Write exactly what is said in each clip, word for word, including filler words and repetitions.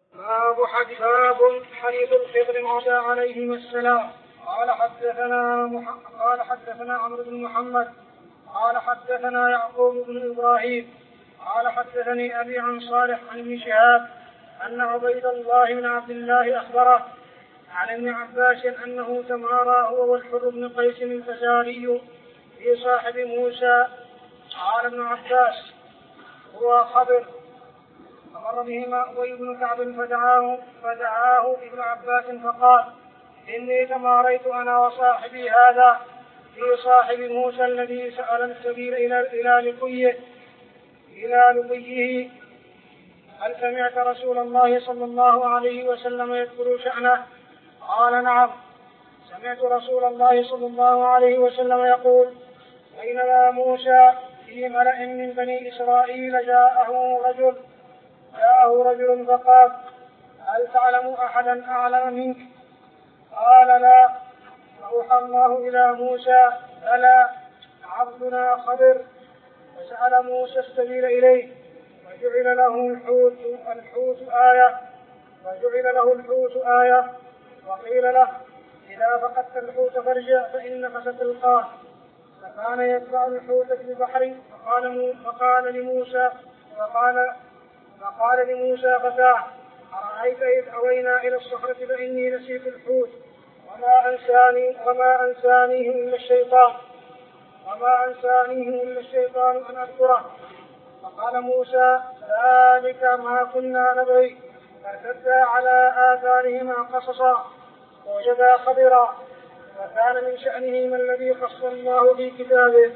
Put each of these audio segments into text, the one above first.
باب حديث الخضر موسى عليهما السلام. قال حدثنا مح... قال حدثنا عمرو بن محمد قال حدثنا يعقوب بن إبراهيم قال حدثني أبي عن صالح عن ابن شهاب أن عبيد الله بن عبد الله أخبره عن ابن عباس أنه تمارى هو والحر بن قيس الفزاري في صاحب موسى. قال ابن عباس هو خضر. فمر بهما أبي بن كعب فدعاه, فدعاه ابن عباس فقال إني تماريت أنا وصاحبي هذا في صاحب موسى الذي سأل السبيل إلى لقيه إلى لقيه هل سمعت رسول الله صلى الله عليه وسلم يذكر شأنه؟ قال نعم سمعت رسول الله صلى الله عليه وسلم يقول بينما موسى في ملأ من بني إسرائيل جاءه رجل جاءه رجل فقال هل تعلم أحدا أعلم منك؟ قال لا. فأوحى الله إلى موسى ألا عبدنا خضر فسأل موسى السبيل إليه وجعل له الحوت الحوت آية وجعل له الحوت آية وقيل له إذا فقدت الحوت فارجع فإنك ستلقاه. فكان يتبع الحوت في البحر فقال, فقال لموسى فقال فقال لموسى فتاه أرأيت إذ أوينا إلى الصخرة فإني نسيت الحوت وما أنساني وما أنسانيه إلا الشيطان وما أنسانيه إلا الشيطان أن أذكره. فقال موسى ذلك ما كنا نبغي. فارتدا على آثارهما قصصا ووجدا خضرا وكان من شأنهما الذي خص الله في كتابه.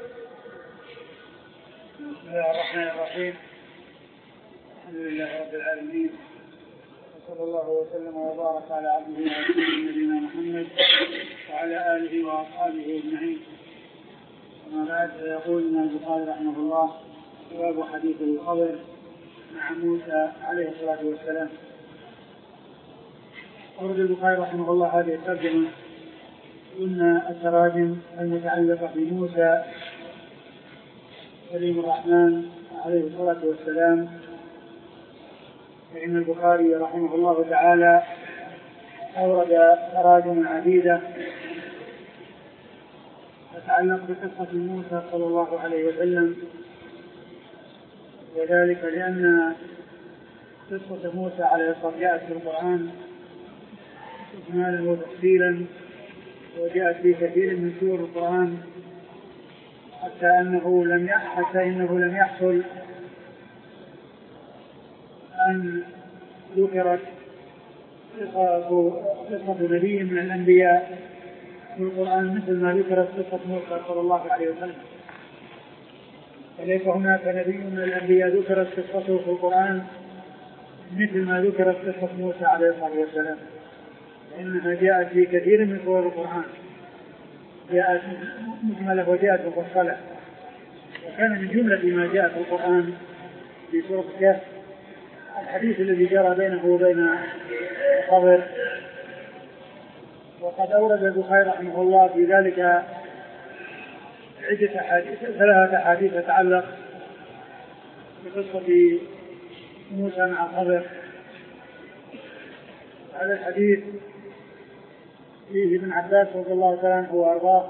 بسم الله الرحمن الرحيم. الحمد لله رب العالمين وصلى الله وسلم وبارك على عبده ورسوله نبينا محمد وعلى آله وأصحابه أجمعين. أما بعد فيقول ابن البخاري رحمه الله باب حديث الخضر مع موسى عليه الصلاة والسلام. أورد البخاري رحمه الله هذه الترجمة قلنا التراجم المتعلقة بموسى كريم الرحمن عليه الصلاة والسلام، فإن البخاري رحمه الله تعالى أورد تراجم عديدة تتعلق بقصة موسى صلى الله عليه وسلم، وذلك لأن قصة موسى عليه الصلاة جاءت في القرآن إجمالا وتفصيلا، وجاءت في كثير من سور القرآن، حتى أنه لم حتى إنه لم يحصل أن ذكرت قصة نبي من الأنبياء في القرآن مثل ما ذكرت قصة موسى صلى الله عليه وسلم. فليس هناك نبي من الأنبياء ذكرت قصته في القرآن مثل ما ذكرت قصة موسى عليه الصلاة والسلام، لأنها جاءت في كثير من سور القرآن، جاءت مجملة وجاءت مفصلة. وكان من جملة ما جاء في القرآن في سورة الكهف الحديث الذي جرى بينه وبين الخضر. وقد أورد البخاري رحمه الله في ذلك عدة حديث ثلاثة حديث تتعلق بقصة موسى مع الخضر. هذا الحديث فيه ابن عباس رضي الله تعالى عنه وأرضاه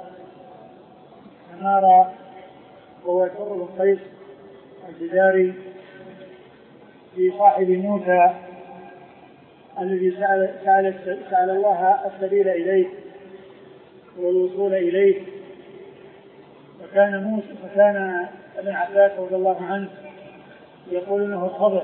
تمارى وهو الحر بن قيس الفزاري في صاحب موسى الذي سأل, سأل, سأل الله السبيل إليه والوصول إليه. فكان موسى فكان ابن عباس رضي الله عنه يقول انه الخضر،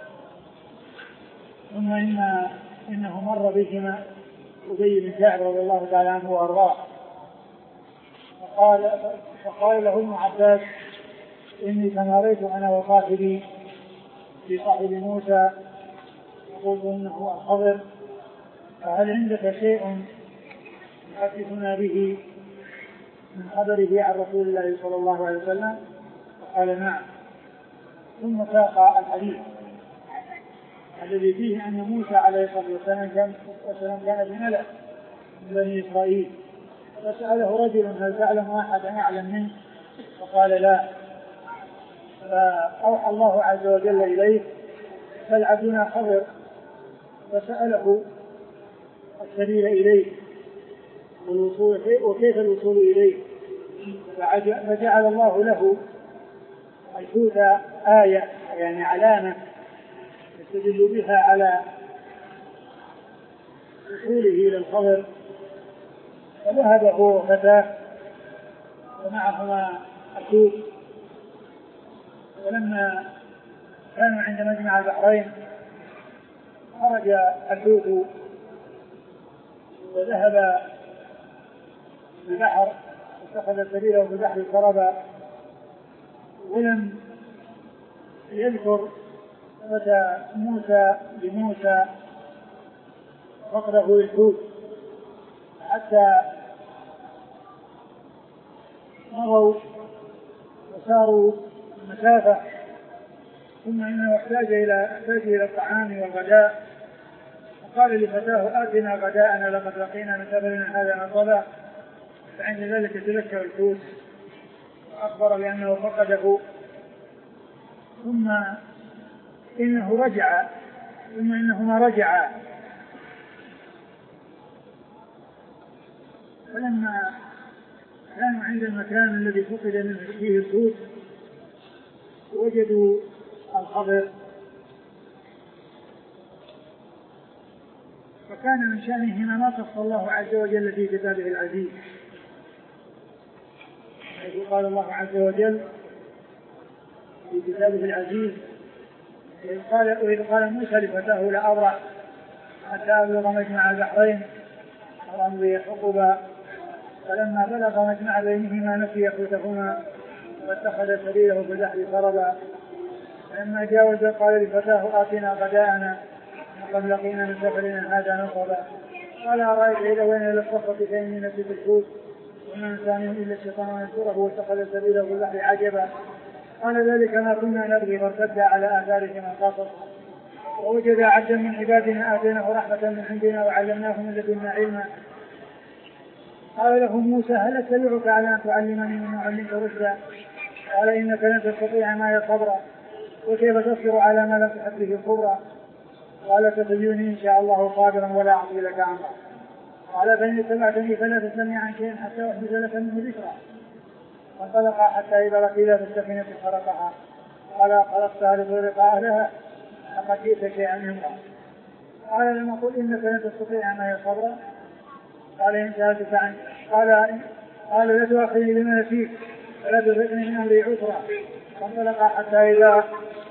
ثم إن إنه مر بهما أبي بن كعب رضي الله تعالى عنه وأرضاه فقال, فقال له ابن عباس إني تماريت أنا وصاحبي في صاحب موسى يقول إنه الخضر، فهل عندك شيء تحدثنا به من خبره عن رسول الله صلى الله عليه وسلم؟ قال نعم. ثم ساق الحديث الذي فيه أن موسى عليه الصلاة والسلام كان بملأ من بني إسرائيل، فسأله رجل هل تعلم أحد أعلم منه؟ فقال لا. فأوحى الله عز وجل إليه بل عبدنا خضر فسأله السبيل إليه والوصول وكيف الوصول إليه، فجعل الله له الحوت آية يعني علامة يستدل بها على وصوله إلى الخضر. فذهب هو وفتاه ومعهما الحوت، ولما كانوا عند مجمع البحرين خرج الحوت وذهب البحر واتخذ سبيله في البحر سربا، ولم يذكر فتى موسى بموسى فقده للحوت حتى مروا وساروا مسافة، ثم إنه احتاج إلى احتاج إلى الطعام والغداء، فقال لفتاه آتنا غداءنا لقد لقينا من سفرنا هذا نصبا. فعند ذلك تذكر الحوت وأخبر بأنه فقده، ثم إنه رجع ثم إنهما رجعا، فلما كانوا عند المكان الذي فقد منه فيه الحوت وجدوا الخضر، فكان من شأنهما ما قص الله عز وجل في كتابه العزيز، حيث قال الله عز وجل في كتابه العزيز: وإذ قال, وإذ قال موسى لفتاه لا أبرح حتى أبلغ مجمع البحرين أو أمضي حقبا، فلما بلغ مجمع بينهما نسي حوتهما واتخذ سبيله في البحر سربا، فلما جاوز قال لفتاه آتنا غداءنا لقد لقينا من سفرنا هذا نصبا، قال أرأيت إذا وين إلى الصخرة فإني نسيت الحوت وما أنساني إلا الشيطان ينصره واتخذ سبيله في البحر عجبا، قال ذلك ما كنا نبغي فارتدا على آثارهما قصصا، ووجد عبدا من عبادنا آتيناه رحمة من عندنا وعلمناه من لدنا علما. قال له موسى: هل أتبعك على أن تعلمني مما علمت رشدا؟ قال: إنك لن تستطيع معي صبرا، وكيف تصبر على ما لم تحط به خبرا؟ قال: ستجدني إن شاء الله صابرا ولا أعصي لك أمرا. قال: فإن اتبعتني فلا تستمع عن شيء حتى أحدث لك منه ذكرا. فانطلقا حتى إذا ركبا في السفينة خرقها، قال: خلقتها لتغرق أهلها لقد جئت شيئا إمرا. قال: لم أقل إنك لن تستطيع معي صبرا؟ قال: إن سألتك عنه. قال قال لا تؤاخذني بما نسيت ولا ترهقني من أمري عسرا. فانطلقا حتى إذا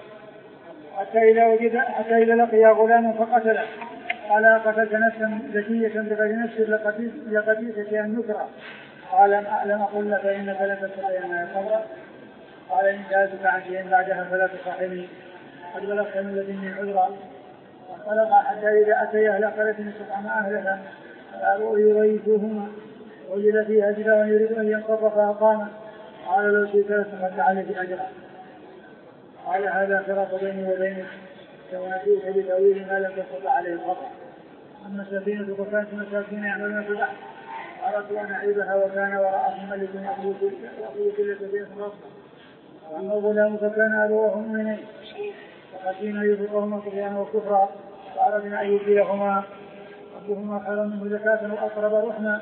حتى إذا وجد حتى إذا لقي غلاما فقتله. قال: قتلت نفسا زكية بغير نفس لقد جئت شيئا نكرا. قال: لم أقل لك إنك لن تستطيع معي صبرا؟ قال: إن سألتك عن شيء بعدها فلا تصاحبني قد بلغت من لدني عذرا. فانطلقا حتى إذا أتيا أهل قرية استطعم أهلها قالوا يغيثوهما وجد فيها جدارا يريد أن ينقض فأقامه. قال: لو شئت لاتخذت عليه أجرا. قال: هذا فراق بيني وبينك سأنبئك بتأويل ما لم تستطع عليه الخطأ. أما السفينة فكانت مساكين يعملون في البحر أردت أن أعيبها وكان وراءهم ملك يأخذ كل سفينة غصبا. وأما الغلام فكان أبواه مؤمنين فخشينا أن يرهقهما طغيانا وكفرا فأردنا أن يبدلهما ربهما خيرا منه زكاة وأقرب رحما.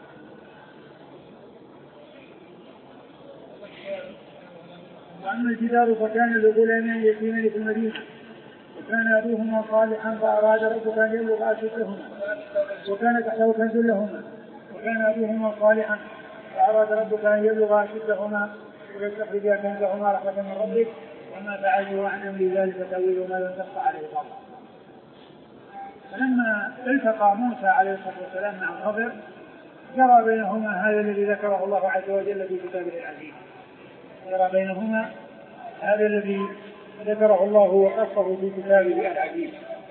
وأما الجدار فكان لغلامين يتيمين في المدينة وكان أبوهما صالحا فأراد ربك أن يبلغ أشدهما وكان تحته كنز لهما وكان أبوهما صالحا فأراد ربك أن يبلغ أشدهما ويستخرجا كنزهما رحمة من ربك وما فعلوا عن أمر ذلك تأويل ما لم تخفى عليه الأرض. فلما التقى موسى عليه الصلاة والسلام مع الخضر جرى بينهما هذا الذي ذكره الله عز وجل في كتابه العزيز، جرى بينهما هذا الذي ذكره الله وقصه في كتابه العزيز.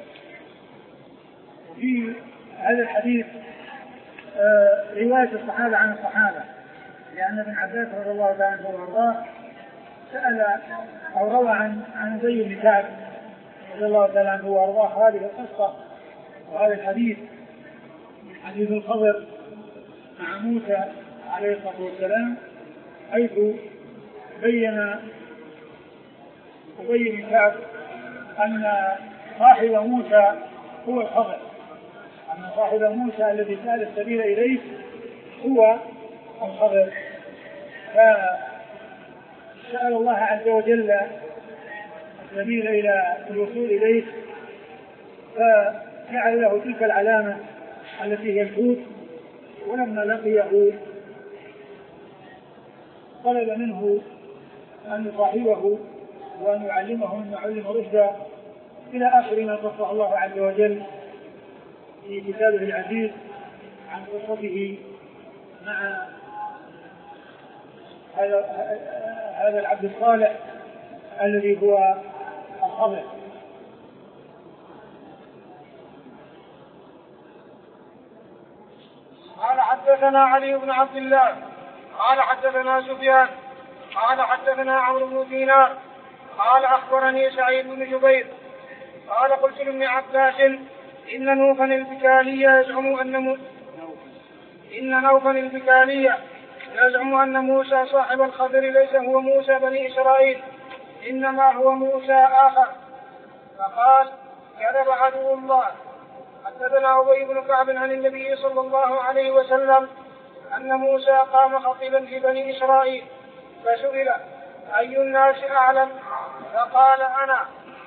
وفي هذا الحديث آه رواية الصحابة عن الصحابة، لأن ابن عباس رضي الله تعالى عنه وارضاه سأل أو روى عن عن زي بن كعب رضي الله تعالى عنه وارضاه هذه القصة وهذا الحديث من حديث الخضر مع موسى عليه الصلاة والسلام، حيث بين أبي بن كعب أن صاحب موسى هو الخضر، أن صاحب موسى الذي سأل السبيل إليه هو الخضر. فسأل الله عز وجل السبيل إلى الوصول إليه، فجعل له تلك العلامة التي هي الحوت. ولما لقيه طلب منه أن يصاحبه وأن يعلمه مما علم رشدا، إلى آخر ما قصه الله عز وجل في كتابه العزيز عن قصته مع هذا هذا العبد الصالح الذي هو الخضر. قال حدثنا علي بن عبد الله قال حدثنا سفيان قال حدثنا عمرو بن دينار قال أخبرني سعيد بن جبير قال قلت لابن عباس إن نوفا البكالي يزعم أن م... إن نوفا البكالي يزعم أن موسى صاحب الخضر ليس هو موسى بني إسرائيل، إنما هو موسى آخر. فقال كذب عدو الله. حدثنا أبي بن كعب عن النبي صلى الله عليه وسلم أن موسى قام خطيبا في بني إسرائيل فسئل أي الناس أعلم؟ فقال أنا.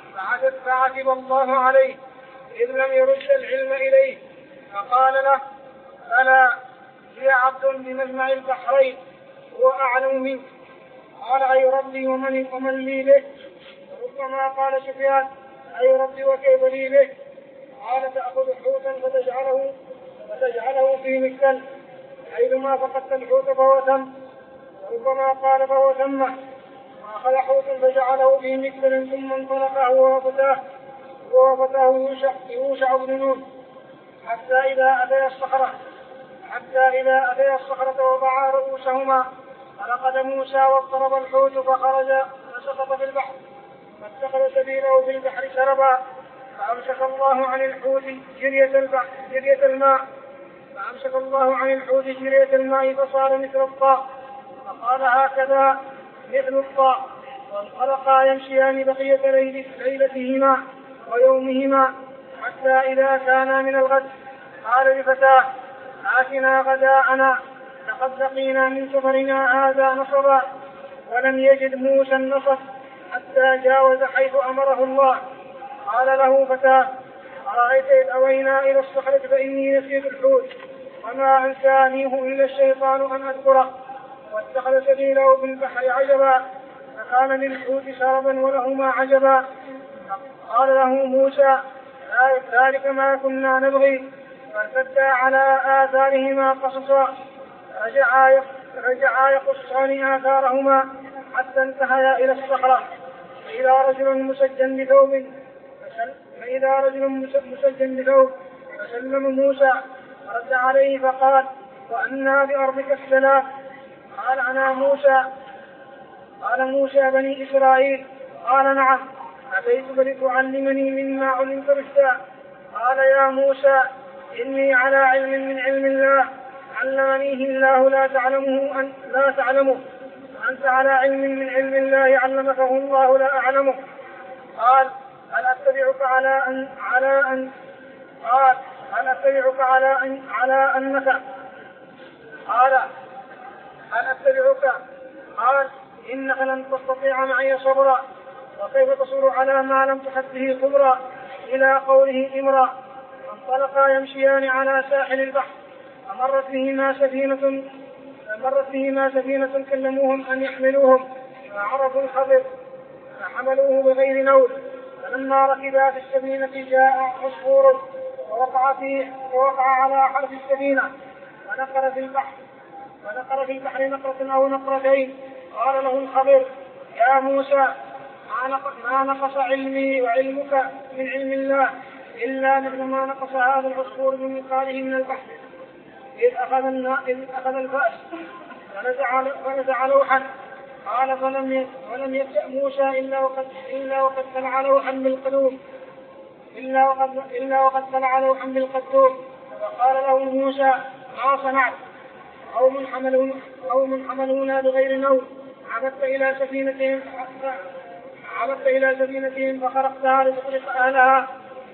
فعتب الله عليه إذ لم يرد العلم إليه، فقال له ألا لي عبد بمجمع البحرين هو أعلم منك. قال أي ربي ومن, ومن لي به؟ ربما قال سفيان أي ربي وكيف لي به؟ قال تأخذ حوتا فتجعله, فتجعله في مكتل حيثما فقدت الحوت فهو تم. ربما قال فهو تمه. أخذ حوتا فجعله في مكتل ثم انطلق هو وفتاه وفتاه يوشع, يوشع بن نون حتى إذا أتيا الصخرة حتى إذا أتيا الصخرة وضعا رؤوسهما فلقد موسى واضطرب الحوت فخرج فسقط في البحر فاتخذ سبيله في البحر سربا فأمسك الله عن الحوت جرية البحر جرية الماء فأمسك الله عن الحوت جرية الماء فصار مثل الطاق فقال هكذا مثل الطاق. وانطلقا يمشيان بقية ليلتهما ويومهما حتى إذا كان من الغد قال لفتاه آتنا غداءنا لقد لقينا من سفرنا هذا نصبا. ولم يجد موسى النصب حتى جاوز حيث أمره الله. قال له فتاه أرأيت إذ أوينا إلى الصخرة فإني نسيت الحوت وما أنسانيه إلا الشيطان أن أذكره. واتخذ سبيله في البحر عجبا فكان للحوت شربا ولهما عجبا. قال له موسى ذلك ما كنا نبغي فارتدا على آثارهما قصصا رجعا رجعا يقصان آثارهما حتى انتهيا إلى الصخرة فإذا رجل مسجن بثوب فإذا رجل مسجن بثوب فسلم موسى رد عليه فقال وأنا بأرضك السلام. قال أنا موسى. قال موسى بني إسرائيل. قال نعم أتيتك لتعلمني مما علمت رشدا. قال يا موسى إني على علم من علم الله علمنيه الله لا تعلمه أن لا تعلمه وأنت على علم من علم الله علمكه الله لا أعلمه. قال هل أتبعك على أن على أن قال هل أتبعك على أن على أنك قال هل أتبعك قال إنك لن تستطيع معي صبرا وكيف تصبر على ما لم تحط به خبرا إلى قوله إمرا. فانطلقا يمشيان على ساحل البحر فمرت بهما سفينة فمرت بهما سفينة كلموهم أن يحملوهم فعرفوا الخضر فحملوه بغير نول. فلما ركبا في السفينة جاء عصفور ووقع فيه ووقع على حرف السفينة ونقر في البحر ونقر في البحر نقرة أو نقرتين. قال له الخضر يا موسى ما نقص علمي وعلمك من علم الله إلا مثل ما نقص هذا العصفور من مثقاله من البحر. إذ أخذ إذ أخذ الفأس فنزع فنزع لوحا. قال فلم ولم يبدأ موسى إلا وقد إلا وقد طلع لوحا بالقدوم إلا وقد إلا وقد طلع لوحا بالقدوم. فقال له موسى ما صنعت؟ قوم حملون قوم حملونا بغير نول عبدت إلى سفينتهم عبدت إلى سفينتهم فخرقتها لتغرق أهلها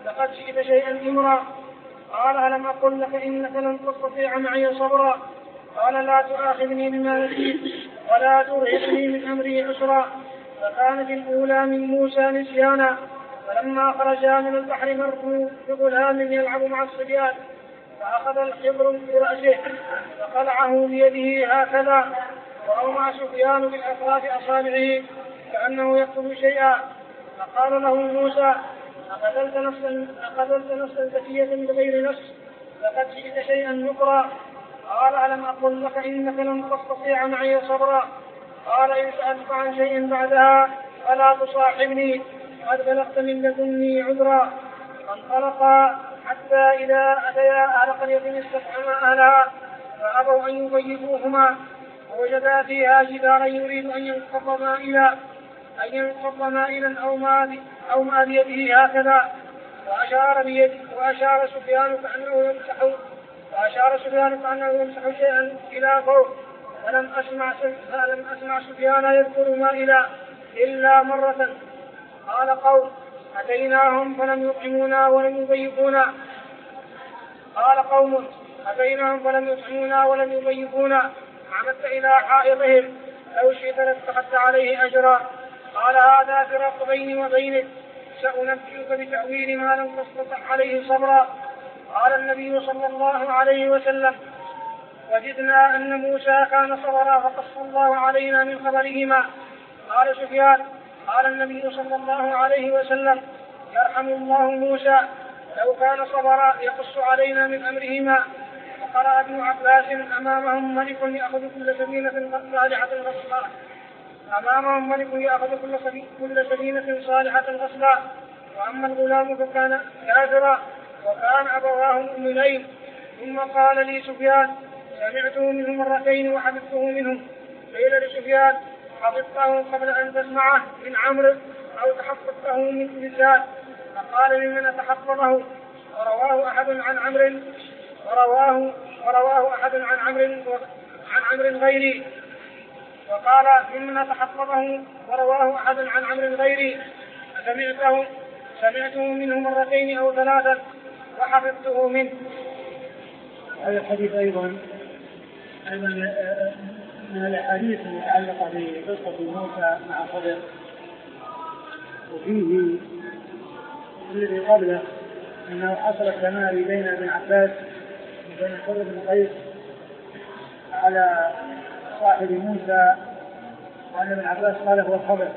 لقد جئت شيئا إمرا. قال ألم أقل لك إنك لن تستطيع معي صبرا. قال لا تؤاخذني بما نسيت ولا ترهقني من أمري عسرا. فكانت الأولى من موسى نسيانا. فلما خرجا من البحر مروا بغلام يلعب مع الصبيان فأخذ الخضر برأسه فقلعه بيده هكذا وأومع سفيان بالأطراف أصابعه كأنه يكتب شيئا. فقال له موسى أقتلت نفسا أقتلت نفسا زكية بغير نفس لقد جئت شيئا نكرا. قال ألم أقل لك إنك لن تستطيع معي صبرا. قال إن سألت عن شيء بعدها فلا تصاحبني قد بلغت من لدني عذرا. فانطلقا حتى إذا أتيا أهل قرية استفحما أهلها فأبوا أن يضيفوهما ووجدا فيها جدارا يريد أن ينقض مائلا أن ينقض مائلا أو ما أو ما بيده هكذا وأشار بيده وأشار سفيان كأنه يمسح وأشار سفيان كأنه يمسح شيئا إلى فوق فلم أسمع فلم أسمع سفيان يذكر مائلا إلا مرة. قال قوم أتيناهم فلم يطعمونا ولم يضيفونا. قال قوم أتيناهم فلم يطعمونا ولم يضيفونا عمدت إلى حائطهم لو شئت لاتخذت عليه أجرا. قال هذا فراق بيني وبينك سأنبئك بتأويل ما لم تستطع عليه صبرا. قال النبي صلى الله عليه وسلم وجدنا أن موسى كان صبرا فقص الله علينا من خبرهما. قال سفيان قال النبي صلى الله عليه وسلم يرحم الله موسى لو كان صبرا يقص علينا من أمرهما. وقرأ ابن عباس أمامهم ملك يأخذ كل سفينة صالحة غصبا أمامهم ملك يأخذ كل سفينة صالحة غصبا. وأما الغلام فكان كافرا وكان أبواه مؤمنين. ثم قال لي سفيان سمعته منه مرتين وحفظته منه. قيل لسفيان حفظته قبل أن تسمعه من عمرو أو تحفظته من لسان؟ فقال ممن تحفظه ورواه أحد عن عمرو ورواه ورواه أحد عن عمرو عن عمرو غيري. وقال ممن تحفظه ورواه أحد عن عمرو غيري سمعته سمعته منه مرتين أو ثلاثا وحفظته منه. هذا الحديث أيضا أيضا من الأحاديث المتعلقة بقصة موسى مع خضر وفيه الذي قبله أنه حصل التماري بين ابن عباس وبين الخضر بن قيس على صاحب موسى وأن ابن عباس قال هو الخضر.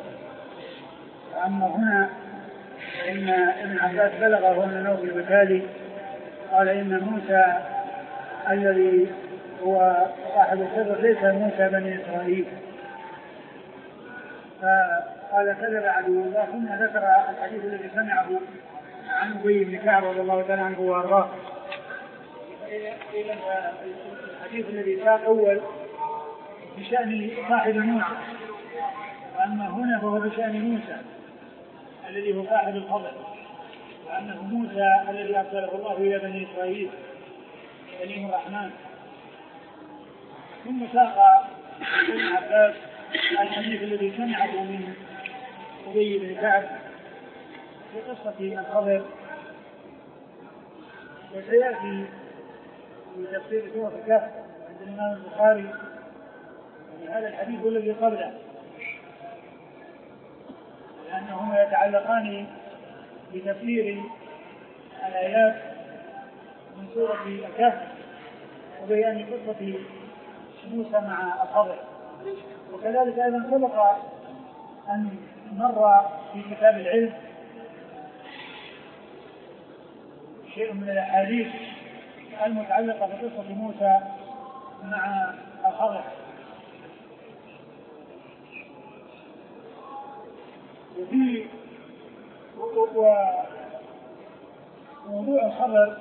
وأما هنا إن ابن عباس بلغه أن نوفل البكالي قال إن موسى الذي هو صاحب الخضر ليس موسى بني إسرائيل. فقال كذب عدو الله. ثم ذكر الحديث الذي سمعه عن أبي بن كعب رضي الله تعالى عنه وارضاه. الحديث الذي ساق أول بشأن صاحب موسى وأما هنا فهو بشأن موسى الذي هو صاحب الخضر وأنه موسى الذي أرسله الله إلى بني إسرائيل كريم الرحمن. ثم ساق ابن عباس الحديث الذي سمعه من أبي بن كعب في قصة الخضر. وسيأتي في تفسير سورة الكهف عند الإمام البخاري هذا الحديث الذي قبله لأنهما يتعلقان بتفسير الآيات من سورة الكهف وبيان قصة موسى مع الخضر. وكذلك أيضا سبق أن مر في كتاب العلم شيء من الأحاديث المتعلقة بقصة موسى مع الخضر. وفي وموضوع الخبر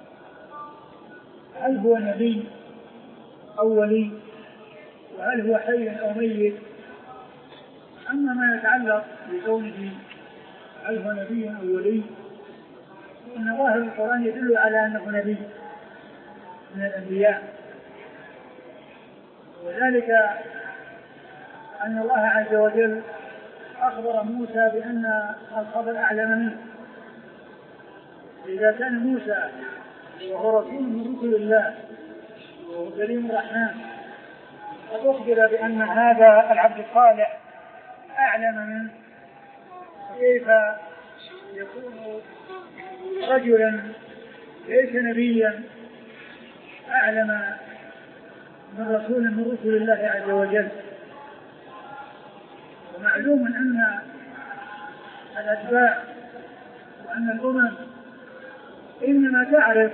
هل هو نبي أو ولي وهل هو حي أو ميت. أما ما يتعلق بكونه هل هو نبي أو ولي فإن ظاهر القرآن يدل على أنه نبي من الأنبياء. وذلك أن الله عز وجل أخبر موسى بأن الخبر أعلم منه إذا كان موسى وهو رسول من رسل الله وهو كريم الرحمن قد أخبر بأن هذا العبد الصالح أعلم منه، كيف يكون رجلا ليس نبيا أعلم من رسول من رسل الله عز وجل؟ ومعلوم أن الأتباع وأن الأمم إنما تعرف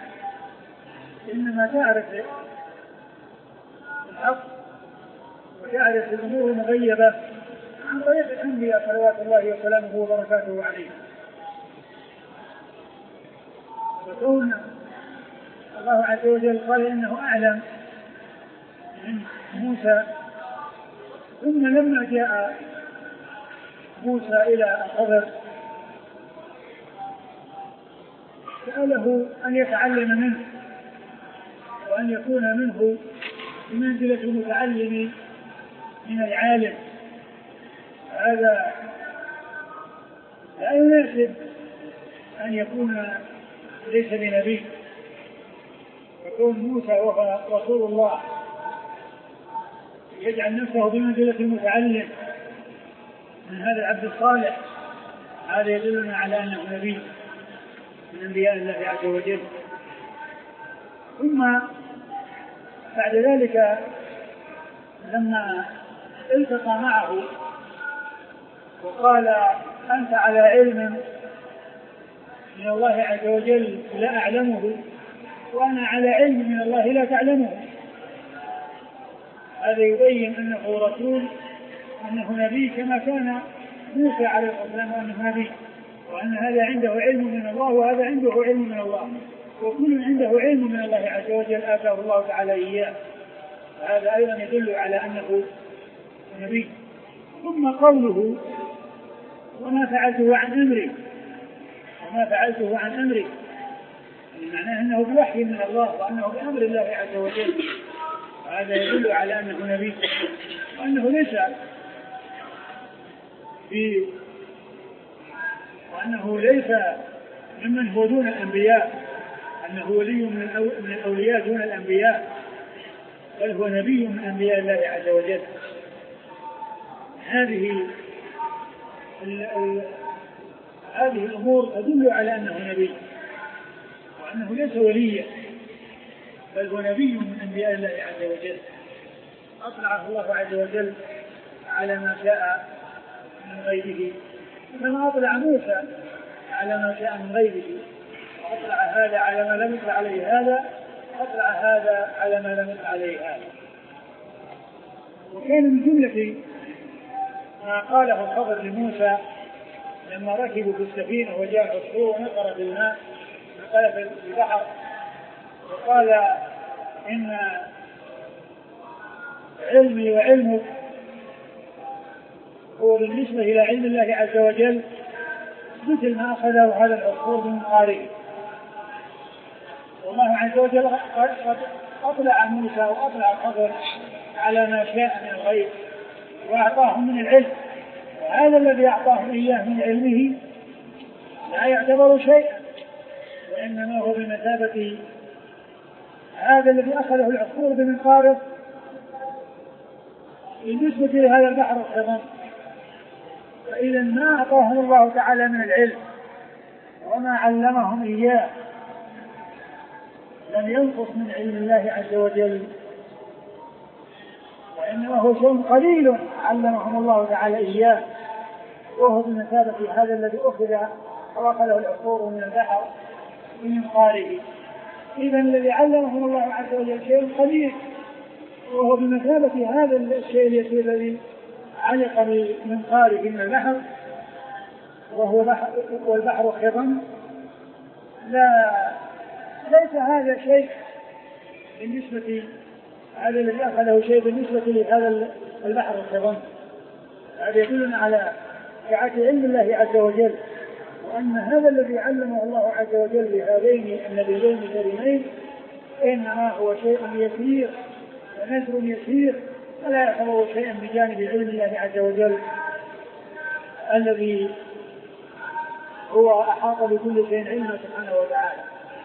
إنما تعرف الحق وتعرف الأمور المغيبة عن طريق الأنبياء صلوات الله وسلامه وبركاته عليه. وكون الله عز وجل قال إنه أعلم من موسى، ثم لما جاء موسى إلى الخضر سأله أن يتعلم منه وأن يكون منه بمنزلة المتعلم من العالم. هذا لا يناسب أن يكون ليس بنبي، يكون موسى وهو رسول الله يجعل نفسه بمنزلة المتعلم من هذا العبد الصالح، هذا يدلنا على أنه نبي من أنبياء الله عز وجل. ثم بعد ذلك لما التقى معه وقال أنت على علم من الله عز وجل لا أعلمه وأنا على علم من الله لا تعلمه، هذا يبين أنه رسول أنه نبي كما كان موسى عليه الصلاة والسلام أنه نبي، وأن هذا عنده علم من الله وهذا عنده علم من الله، وكل عنده علم من الله عز وجل آتاه الله تعالى إياه، هذا أيضا يدل على أنه نبي. ثم قوله وما فعلته عن أمري، وما فعلته عن أمري معناه أنه بوحي من الله وأنه بأمر الله عز وجل، هذا يدل على أنه نبي وأنه ليس في وأنه ليس ممن هو دون الأنبياء، أنه ولي من الأولياء دون الأنبياء، بل هو نبي من أنبياء الله عز وجل. هذه هذه الأمور تدل على أنه نبي وأنه ليس وليا، بل هو نبي من أنبياء الله عز وجل، أطلعه الله عز وجل على ما شاء من غيره، كما أطلع موسى على ما شاء من غيره، وأطلع هذا على ما لم يطلع عليه هذا، أطلع هذا على ما لم يطلع عليه هذا. وكان من جملة ما قاله الخضر لموسى لما ركبوا في السفينة وجاء العصفور ونقر في الماء فقال في البحر وقال إن علمي وعلمك هو بالنسبة إلى علم الله عز وجل مثل ما أخذه هذا العصفور من قارئ. والله عز وجل قد أطلع موسى وأطلع الخضر على ما شاء من الغيب وأعطاهم من العلم، وهذا الذي أعطاهم إياه من علمه لا يعتبر شيئا، وإنما هو بمثابة هذا الذي أخذه العصفور بمنقاره بالنسبة لهذا البحر الخضر. فإذا ما أعطاهم الله تعالى من العلم وما علمهم إياه لم ينقص من علم الله عز وجل، وإنما هو شيء قليل علمهم الله تعالى إياه، وهو بمثابة هذا الذي أخذ أو أخذه العصفور من البحر بمنقاره. إذا الذي علمهم الله عز وجل شيء قليل، وهو بمثابة هذا الشيء اليسير الذي علق بمنقاره من البحر، وهو بحر والبحر خضم. لا ليس هذا شيء بالنسبة هذا الذي أخذه شيء بالنسبة لهذا البحر الخضم. هذا يدلنا على سعة علم الله عز وجل، وأن هذا الذي علمه الله عز وجل بهذين النبيين الكريمين إنما هو شيء يسير ونذر يسير، ولا يعتبر شيئا بجانب علم الله عز وجل الذي هو أحاط بكل شيء علما سبحانه وتعالى.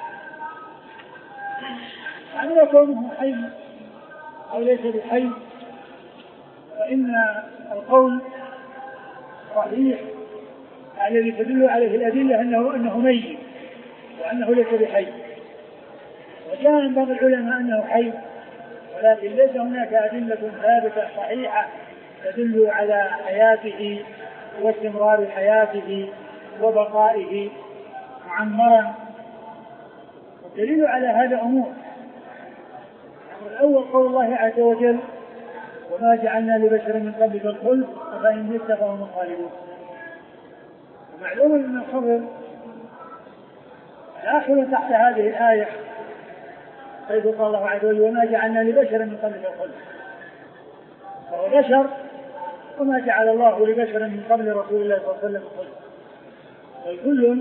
أما كونه حي أو ليس بحي فإن القول صحيح الذي تدل عليه الأدلة أنه أنه ميت وأنه ليس بحي. وجاء عن بعض العلماء أنه حي، ولكن ليس هناك أدلة ثابتة صحيحة تدل على حياته واستمرار حياته وبقائه معمرا. والدليل على هذا أمور: الأول قول الله عز وجل: وما جعلنا لبشر من قبلك الخلد أفإن مت فهم الخالدون. ومعلوم أن الخبر داخل تحت هذه الآية، حيث قال الله عز وجل: وما جعلنا لبشر من قبلك الخلد، فهو بشر، وما جعل الله لبشر من قبل رسول الله صلى الله عليه وسلم الخلد، والكل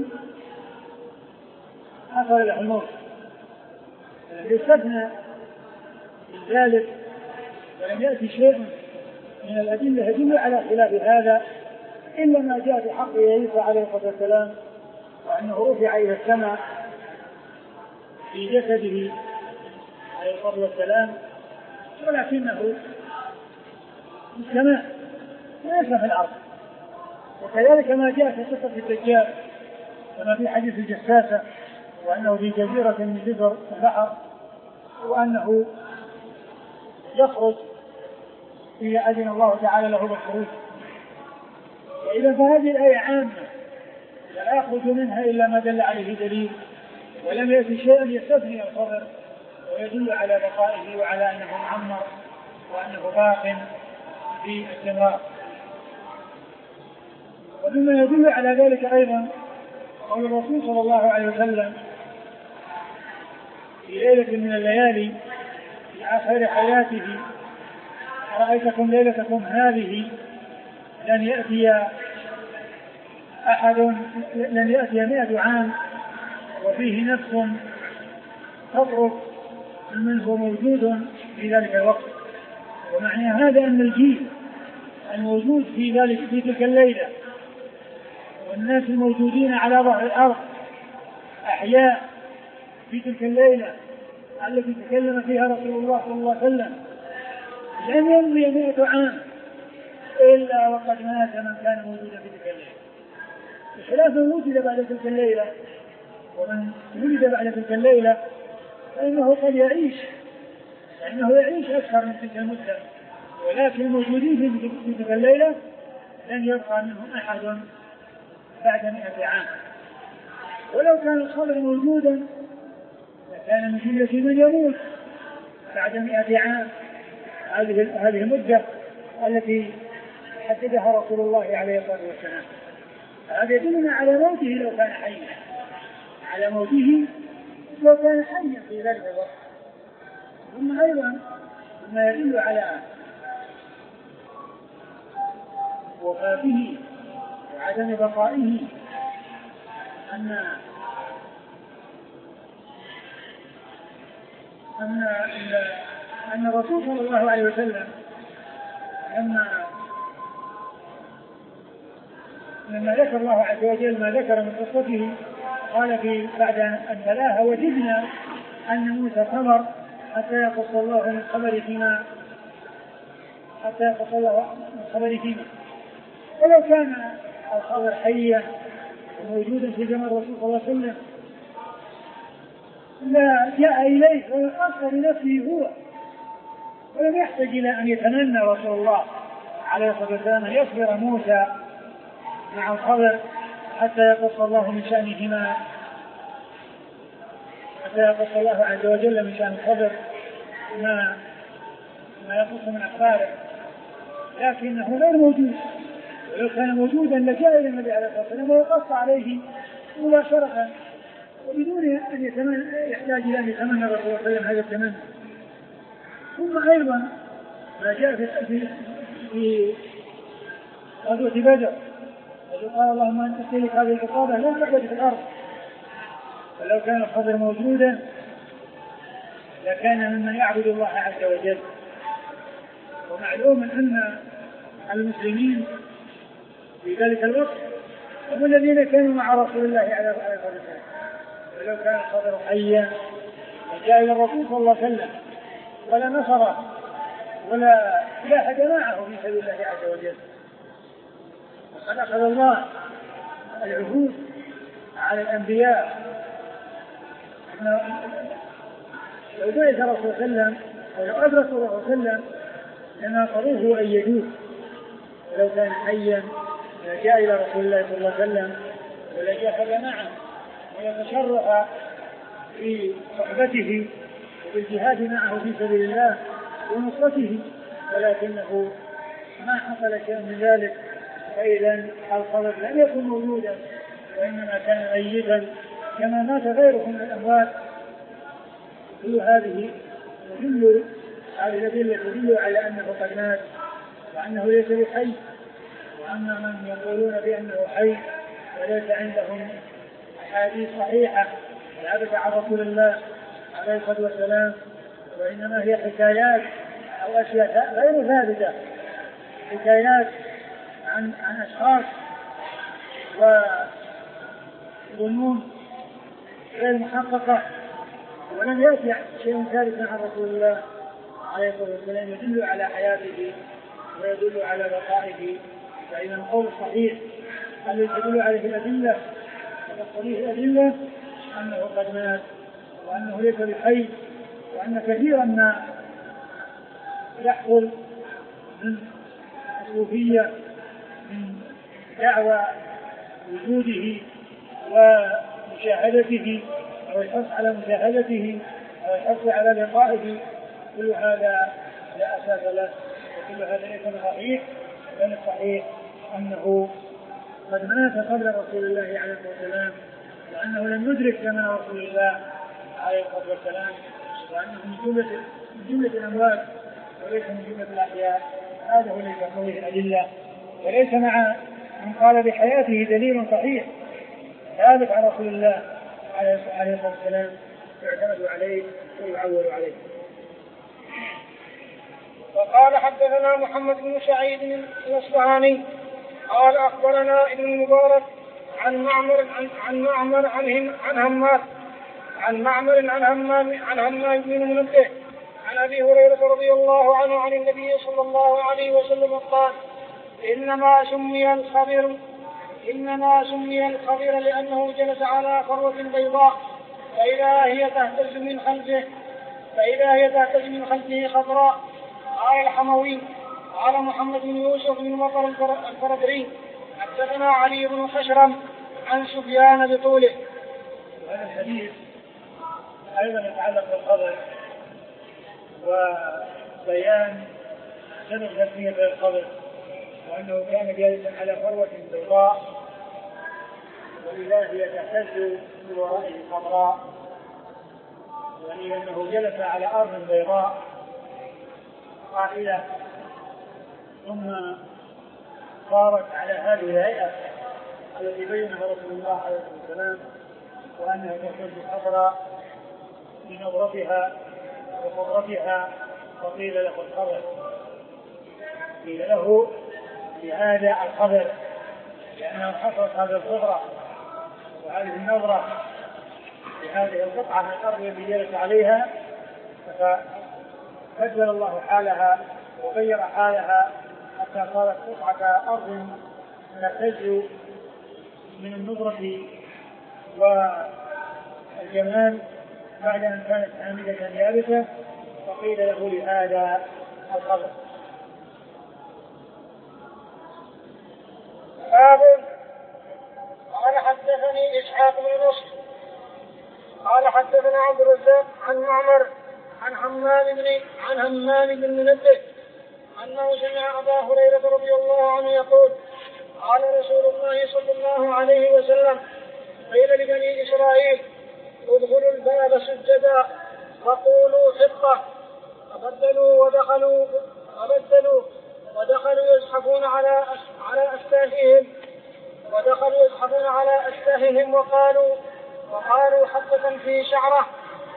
حصل له الموت. يستثنى من ذلك ولم يأتي شيء من الأدلة يدل على خلاف هذا إلا ما جاء في حق عيسى عليه الصلاة والسلام، وأنه رفع إلى السماء في جسده عليه الصلاة والسلام، ولكنه في السماء وليس في الأرض. وكذلك ما جاء في قصة الدجال كما في حديث الجساسة، وأنه في جزيرة من جزر البحر، وأنه يخرج إذا أذن الله تعالى له بالخروج. وإذا فهذه الآية عامة لا يخرج منها إلا ما دل عليه دليل، ولم يأتي شيء يستثني الخبر ويدل على بقائه وعلى أنه معمر وأنه باق في استمرار. ومما يدل على ذلك أيضا قول الرسول صلى الله عليه وسلم في ليلة من الليالي في آخر حياته: أرأيتكم ليلتكم هذه لن يأتي أحد لن يأتي مئة عام وفيه نفس تطرق من هو موجود في ذلك الوقت. ومعنى هذا أن الجيل الموجود في ذلك في تلك الليلة والناس الموجودين على ظهر الأرض أحياء في تلك الليلة التي تكلم فيها رسول الله صلى الله عليه وسلم لن يمضي مئة عام إلا وقد مات من كان موجودا في تلك الليلة، بخلاف من وجد بعد تلك الليلة. ومن ولد بعد تلك الليلة فإنه قد يعيش فإنه يعيش أكثر من تلك المدة، ولكن الموجودين في تلك الليلة لن يبقى منهم أحد بعد مئة عام. ولو كان الخبر موجودا لكان من جملة من يموت بعد مئة عام، هذه هذه المدة التي حددها رسول الله عليه الصلاة والسلام. هذا يدلنا على موته لو كان حيا على موته لو كان حيا في ذلك الوقت. ثم أيضا ما يدل على وفاته وعدم بقائه أن أن أن الرسول صلى الله عليه وسلم لما لما ذكر الله عز وجل ما ذكر من قصته قال في بعد أن تلاها: وجدنا أن موسى صبر حتى يقص الله من خبره فيما حتى يقص الله من خبره فيما. ولو كان الخبر حيا وموجودا في زمن الرسول صلى الله عليه وسلم لا جاء إليه ويخص بنفسه هو، ولم يحتاج إلى أن يتمنى رسول الله عليه الصلاة والسلام أن يصبر موسى مع الخبر حتى يقص الله من شأنهما حتى يقص الله عز وجل من شأن الخبر ما ما يقص من أخباره، لكنه غير موجود. ولو كان موجودا لجاء إلى النبي عليه الصلاة والسلام ويقص عليه مباشرة وبدون أن يتمنى يحتاج إلى أن يتمنى الرسول صلى الله عليه وسلم هذا التمني. ثم أيضا ما جاء في في غزوة بدر الذي قال: اللهم أنت تسلك هذه العصابة لا تعبد في الأرض. فلو كان الخضر موجودا لكان ممن يعبد الله عز وجل. ومعلوم أن المسلمين في ذلك الوقت هم الذين كانوا مع رسول الله عليه الصلاة والسلام. ولو كان الخضر حيا وجاء إلى الرسول صلى الله عليه وسلم ولا نصره ولا جاهد معه في سبيل الله عز وجل. وقد أخذ الله العهود على الأنبياء. لو بعث الرسول صلى الله عليه وسلم ولو أدرك الرسول صلى الله عليه وسلم لناصروه وأيدوه، ولو كان حيا جاء إلى رسول الله صلى الله عليه وسلم ولجاهد معه ويتشرع في صحبته وبالجهاد معه في سبيل الله ونصرته، ولكنه ما حصل شيء من ذلك. فإذا الخبر لم يكن موجودا وإنما كان ميتا كما مات غيره من الأموات. كل هذه تدل هذه الأدلة تدل على أنه قد مات وأنه ليس بحي، وأن من يقولون بأنه حي وليس عندهم أحاديث صحيحة ثابتة عن رسول الله عليه الصلاة والسلام، وإنما هي حكايات أو أشياء غير ثابتة، حكايات عن عن أشخاص وظنون غير محققة، ولم يأتي شيء ثابت عن رسول الله عليه الصلاة والسلام يدل على حياته ويدل على بقائه. فإذا القول الصحيح الذي تدل عليه الأدلة وتقتضيه الأدلة أنه قد مات وأنه ليس بحي، وأن كثيرا ما يحصل من الصوفية من دعوى وجوده ومشاهدته أو الحرص على مشاهدته أو الحرص على لقائه، كل هذا لا أساس له وكل هذا ليس صحيح. بل الصحيح أنه قد مات قبل رسول الله عليه الصلاة والسلام، وأنه لم يدرك زمن رسول الله عليه الصلاة والسلام، وأنه من جملة من جملة الأموات وليس من جملة الأحياء. هذا هو ليس قوله الأدلة، وليس مع من قال بحياته دليل صحيح ثابت عن رسول الله عليه الصلاة والسلام يعتمد عليه ويعول عليه. وقال حدثنا محمد بن سعيد الأصبهاني قال أخبرنا ابن المبارك عن معمر عن, عن معمر عن عن همام عن معمر عن همام عن همام بن منبه عن أبي هريرة رضي الله عنه عن النبي صلى الله عليه وسلم قال: إنما سمي الخبير إنما سمي الخبير لأنه جلس على فروة بيضاء فإذا هي تهتز من خلفه فإذا هي تهتز من خلفه خضراء. قال الحموي قال محمد بن يوسف بن مطر الفربري حدثنا علي بن خشرم عن سفيان بطوله. هذا الحديث أيضا يتعلق بالقبر وبيان سبب تسمية القبر، وأنه كان جالسا على فروة بيضاء وإذا هي تهتز من ورائه خضراء، يعني أنه جلس على أرض بيضاء قائلة ثم صارت على هذه الهيئة التي بينها رسول الله عليه الصلاة والسلام، وأنها تهتز خضراء بنظرتها وقدرتها، فقيل له الخبر قيل له بهذا الخبر لأنه حصلت هذه الخضرة وهذه النظرة بهذه القطعة من الأرض التي جلس عليها، فبدل الله حالها وغير حالها حتى صارت قطعة أرض تهتز من النظرة والجمال بعد أن كانت هامدة يابسة، فقيل له لهذا الخبر. باب قال حدثني إسحاق بن نصر قال حدثنا عبد الرزاق عن معمر عن همام بن عن همام بن منبه أنه سمع أبا هريرة رضي الله عنه يقول: قال رسول الله صلى الله عليه وسلم: قيل لبني إسرائيل: ادخلوا الباب سجدا وقولوا حطة، فبدلوا ودخلوا فبدلوا ودخلوا يزحفون على على أستاههم ودخلوا يزحفون على أستاههم وقالوا وقالوا حطة في شعره.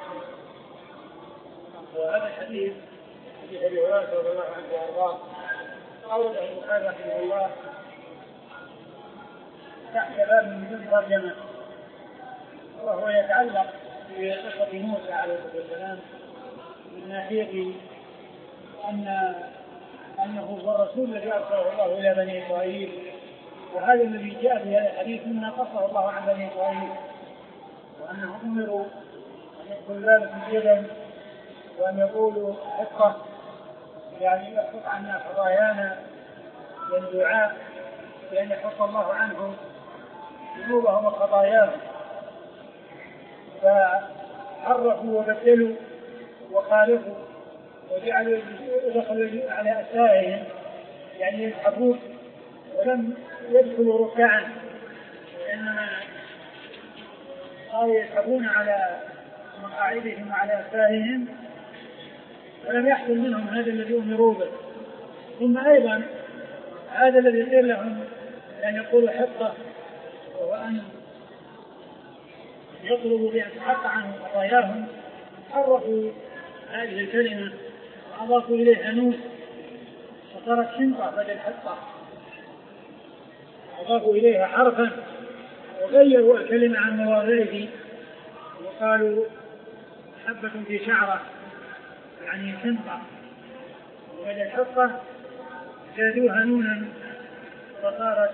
وهذا الحديث حديث أبي هريرة رضي الله عنه وأرضاه أورده البخاري رحمه الله تحت باب من بدون ترجمة، وهو يتعلق بقصة موسى عليه الصلاة والسلام من ناحية أن أنه هو الرسول الذي أرسله الله إلى بني إسرائيل، وهذا الذي جاء في هذا الحديث مما قصه الله عن بني إسرائيل، وأنهم أمروا أن يدخلوا ذلك الجبل وأن يقولوا حقة، يعني يحط عنا خطايانا والدعاء بأن يحط الله عنهم ذنوبهم وخطاياهم، فحرفوا وبدلوا وخالفوا وجعلوا يدخلوا على أسائهم، يعني يزحفون ولم يدخلوا ركعا، إنما صاروا يزحفون على مقاعدهم وعلى أسائهم، ولم يحصل منهم هذا الذي أمروا به. ثم أيضا هذا الذي قيل لهم أن يقولوا حقة، وهو أن يطلبوا بأن تحط عنهم خطاياهم، حرفوا هذه الكلمة وأضافوا إليها نون فصارت شنطة بدل حقة، أضافوا إليها حرفا وغيروا الكلمة عن مواضعه وقالوا حبة في شعرة يعني شنطة، وبدل حقة زادوها نونا فصارت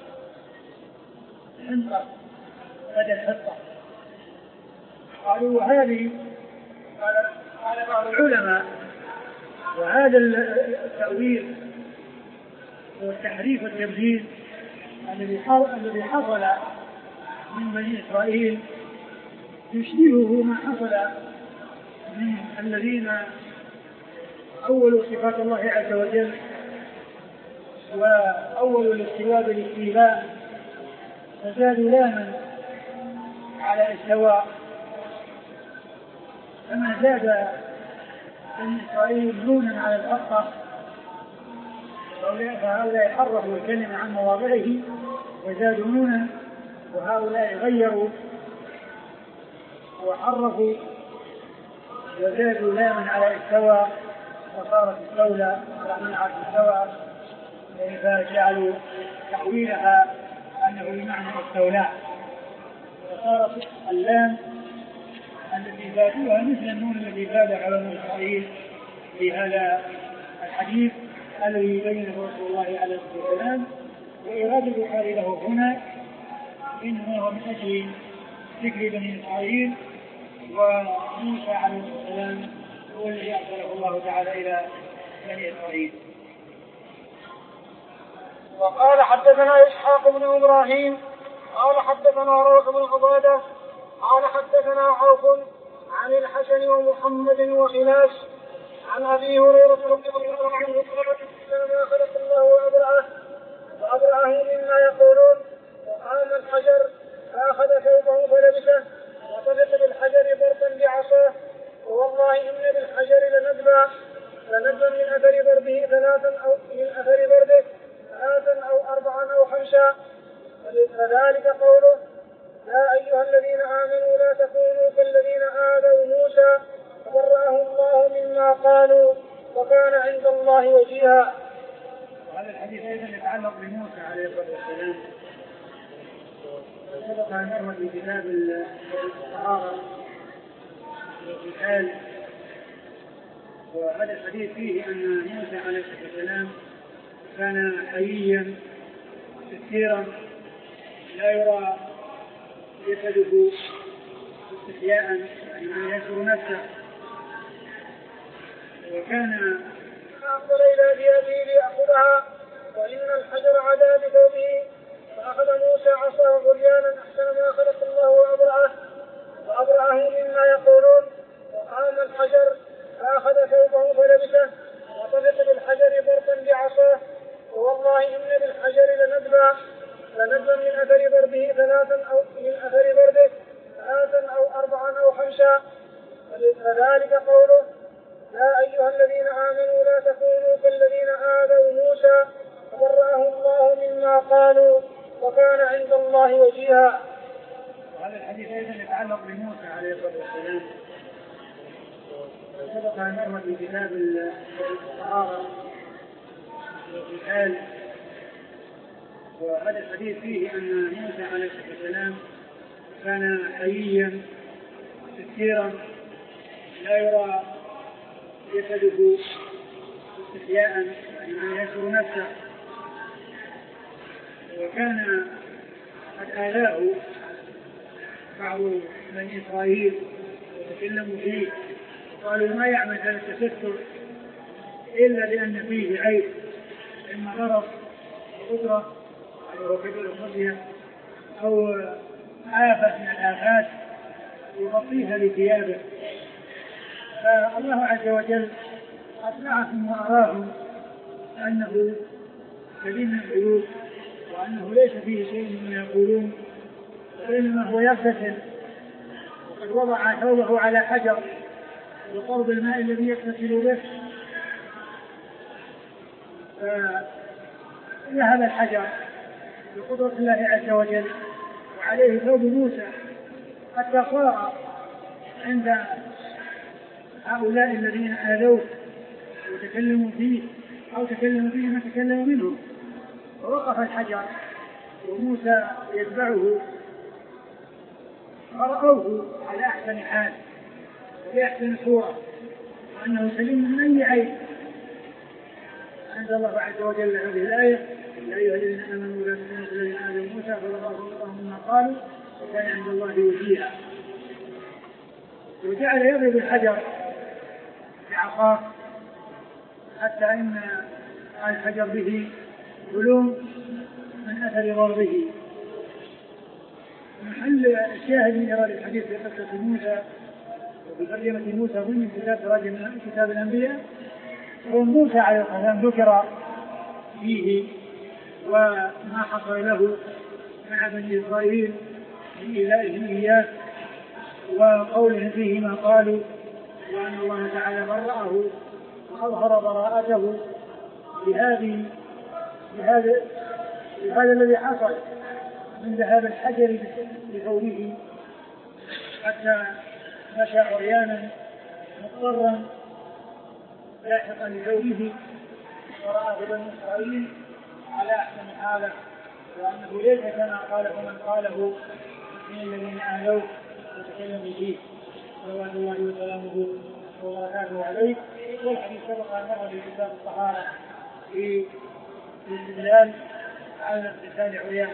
شنطة بدل حقة. قالوا هذه قال بعض العلماء وهذا التأويل والتحريف والتبديل الذي حصل من بني إسرائيل يشبهه ما حصل من الذين أولوا صفات الله عز وجل وأولوا الاستواء بالاستيلاء فزادوا لاما على استواء، فما زاد بني إسرائيل نونا على الحقة فهؤلاء حرفوا الكلمة عن مواضعه وزادوا نونا، وهؤلاء غيروا وحرفوا وزادوا لاما على استوى وصارت الدولة منعت استوى، فجعلوا تحويلها أنه بمعنى استولاء، وصارت اللام التي زادوها مثل النون الذي زاد على بني إسرائيل في هذا الحديث الذي يبينه رسول الله عليه الصلاة والسلام. وإرادة البخاري له هنا إنه هو من أجل ذكر بني إسرائيل، وموسى عليه السلام هو الذي أرسله الله تعالى إلى بني إسرائيل. وقال حدثنا إسحاق بن إبراهيم قال حدثنا روح بن عبادة قال حدثنا عوف عن الحسن ومحمد وخلاف عن أبي هريرة رضي الله عنه قال ما خلق الله وأبرأه وأبرأه مما يقولون، وقام الحجر فأخذ ثوبه فلبسه وطبق بالحجر بردا بعصاه، ووالله إن بالحجر لندبا لندبا من أثر برده ثلاثا أو من أثر برده ثلاثا أو أربعا أو خمسا، فذلك قوله يا أيها الذين آمنوا لا تكونوا كالذين آذوا موسى فبرأه الله مما قالوا وكان عند الله وجيها. وهذا الحديث أيضا يتعلق بموسى عليه الصلاة والسلام، سبق أن مر في كتاب الطهارة والقتال، وهذا الحديث فيه أن موسى عليه الصلاة والسلام كان حييا كثيرا لا يرى جسده استحياء يعني ينشر نفسه، وكان أقبل إلى بيده ليأخذها وإن الحجر عدا بثوبه، فأخذ موسى عصاه عريانا أحسن ما خلق الله وأبرأه وأبرأه مما يقولون، وقام الحجر فأخذ ثوبه فلبسه وطبق بالحجر بردا بعصاه، ووالله إن بالحجر لندبا لندبا من أثر برده ثلاثا أو من أثر برده ثلاثا أو أربعا أو خمسا، فذلك قوله يا أيها الذين آمنوا لا تكونوا كالذين آذوا موسى فبرأه الله مما قالوا وكان عند الله وجيها. وهذا الحديث أيضا يتعلق بموسى عليه الصلاة والسلام، سبق أن مر في كتاب الطهارة والقتال، وهذا الحديث فيه أن موسى عليه الصلاة والسلام كان حييا كثيرا لا يرى جسده استحياء لمن ينشر نفسه، وكان قد آلاه بعض بني إسرائيل وتكلموا فيه وقالوا ما يعمل هذا التستر إلا لأن فيه عيب إما غرض قدرة أو كبير الخطية أو آفة من الآفات يغطيها بثيابه. فالله عز وجل أطلعهم وأراهم أنه سليم العيوب وأنه ليس فيه شيء مما يقولون، وإنما هو يغتسل وقد وضع ثوبه على حجر بقرب الماء الذي يغتسل به، فذهب الحجر بقدرة الله عز وجل وعليه ثوب موسى حتى صار عند هؤلاء الذين آذوه وتكلموا فيه أو تكلموا فيه ما تكلموا منه، ووقف الحجر وموسى يتبعه فرأوه على أحسن حال وبأحسن صورة وأنه سليم من أي عيب. أنزل الله عز وجل هذه الآية: يا أيها الذين آمنوا لا تكونوا كالذين آذوا موسى فبلغه الله مما قالوا وكان عند الله وجيها. وجعل يضرب الحجر بعصاه حتى إن الحجر به علوم من أثر ضربه. محل الشاهد من إيراد الحديث في قصة موسى وفي ترجمة موسى ضمن كتاب تراجم كتاب الأنبياء، وموسى عليه السلام ذكر فيه وما حصل له مع بني إسرائيل من إيذائهم إياه وقولهم فيه ما قالوا، وأن الله تعالى برأه وأظهر براءته بهذه بهذا بهذا الذي حصل من ذهاب الحجر بثوبه حتى مشى عريانا مضطرا لاحقا لثوبه، ورآه بني إسرائيل على أحسن حاله، وأنه ليس كما قاله من قاله من الذين آلوه وتكلموا فيه صلوات الله وسلامه وبركاته عليه. والحديث سبق أن مر في كتاب الطهارة في الاستدلال على اغتسال عريان.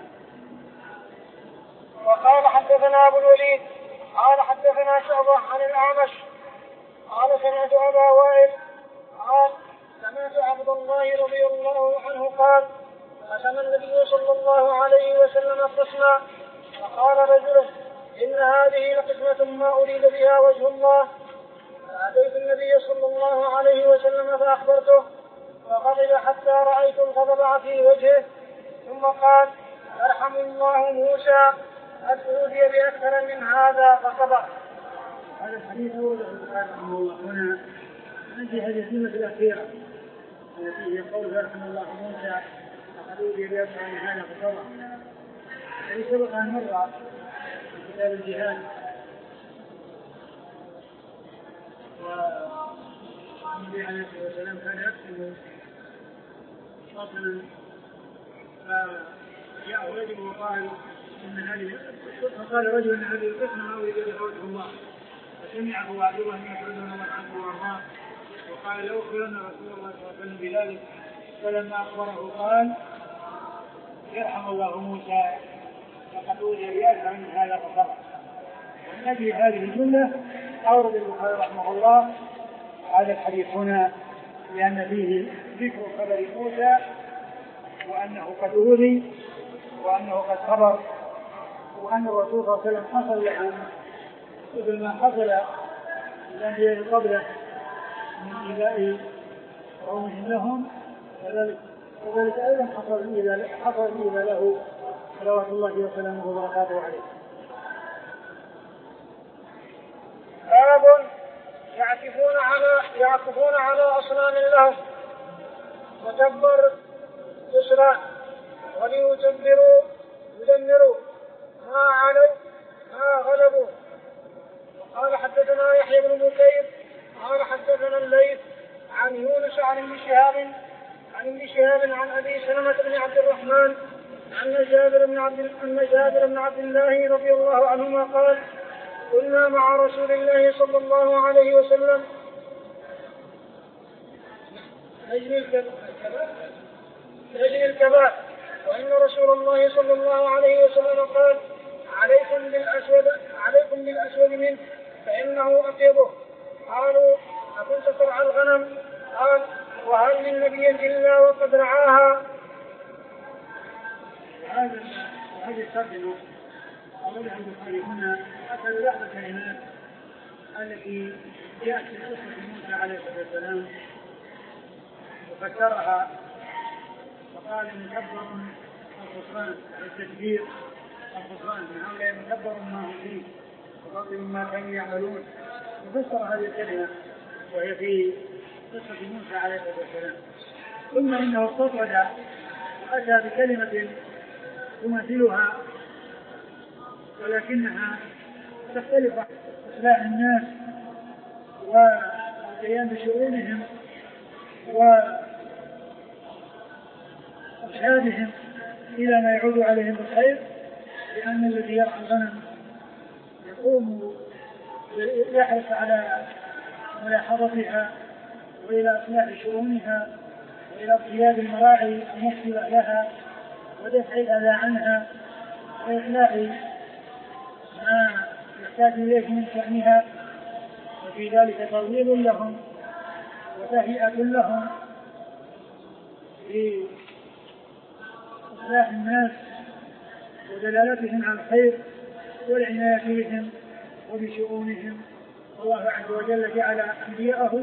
وقال حدثنا أبو الوليد قال حدثنا شعبة عن الأعمش قال سمعت أبا وائل قال سمعت عبد الله رضي الله عنه قال قسم النبي صلى الله عليه وسلم قسما فقال رجل إن هذه لقسمة ما أريد بها وجه الله، فأتيت النبي صلى الله عليه وسلم فأخبرته فغضب حتى رأيت الغضب في وجهه، ثم قال يرحم الله موسى قد أوذي بأكثر من هذا فصبر. هذا الحديث أورده البخاري رحمه الله هنا عندي هذه الجملة الأخيرة التي يقول يرحم الله موسى قد أوذي بأكثر من هذا فصبر. الذي سبق أن مر في كتاب الجهاد والنبي عليه الصلاة والسلام كان يقسم قسما فجاء رجل وقال إن هذه فقال رجل إن هذه القسمة ما أريد بها وجه الله، فسمعه عبد الله بن مسعود رضي الله عنه وارضاه وقال لو أخبرن رسول الله صلى الله عليه وسلم بذلك، فلما أخبره قال يرحم الله موسى فقد أوذي بأكثر من هذا فصبر. والنبي هذه الجملة أورد البخاري رحمه الله هذا الحديث هنا لأن فيه ذكر خبر موسى وأنه قد أوذي وأنه قد صبر، وأن الرسول صلى الله عليه وسلم حصل له مثل ما حصل لأنبياء قبله من إيذاء قومهم لهم، وذلك أيضا حصل الإيذاء له صلوات الله وسلامه وبركاته عليه. باب يعكفون على يعكفون على أصنام لهم وتبر تسرع وليتبروا يدمروا ما علوا ما غلبوا. قال حدثنا يحيى بن بكير قال حدثنا الليث عن يونس عن ابن شهاب عن ابن شهاب عن أبي سلمة بن عبد الرحمن أن جابر بن عبد أن جابر بن عبد الله رضي الله عنهما قال كنا مع رسول الله صلى الله عليه وسلم نجري الكبائر وإن رسول الله صلى الله عليه وسلم قال عليكم بالأسود عليكم بالأسود منه فإنه أطيبه. قالوا أكنت ترعى الغنم؟ قال وهل من نبي إلا وقد رعاها. هذا هذه الترجمة أولها البخاري هنا أكل بعض الكلمات التي جاءت في قصة موسى عليه الصلاة والسلام وفسرها وقال مكبر الخسران التكبير الخسران من هؤلاء مكبر ما هو فيه وباطل مما كانوا يعملون وفسر هذه الكلمة وهي في قصة موسى عليه الصلاة والسلام. ثم إنه استطرد وأتى بكلمة تمثلها ولكنها تختلف عن إصلاح الناس والقيام بشؤونهم وإرشادهم إلى ما يعود عليهم بالخير، لأن الذي يرعى الغنم يقوم يحرص على ملاحظتها وإلى إصلاح شؤونها وإلى ارتياد المراعي المفسدة لها ودفع الأذى عنها وإصلاح ما يحتاج إليه من شأنها، وفي ذلك ترويض لهم وتهيئة لهم في إصلاح الناس ودلالتهم على الخير والعناية بهم وبشؤونهم. الله عز وجل جعل أنبياءه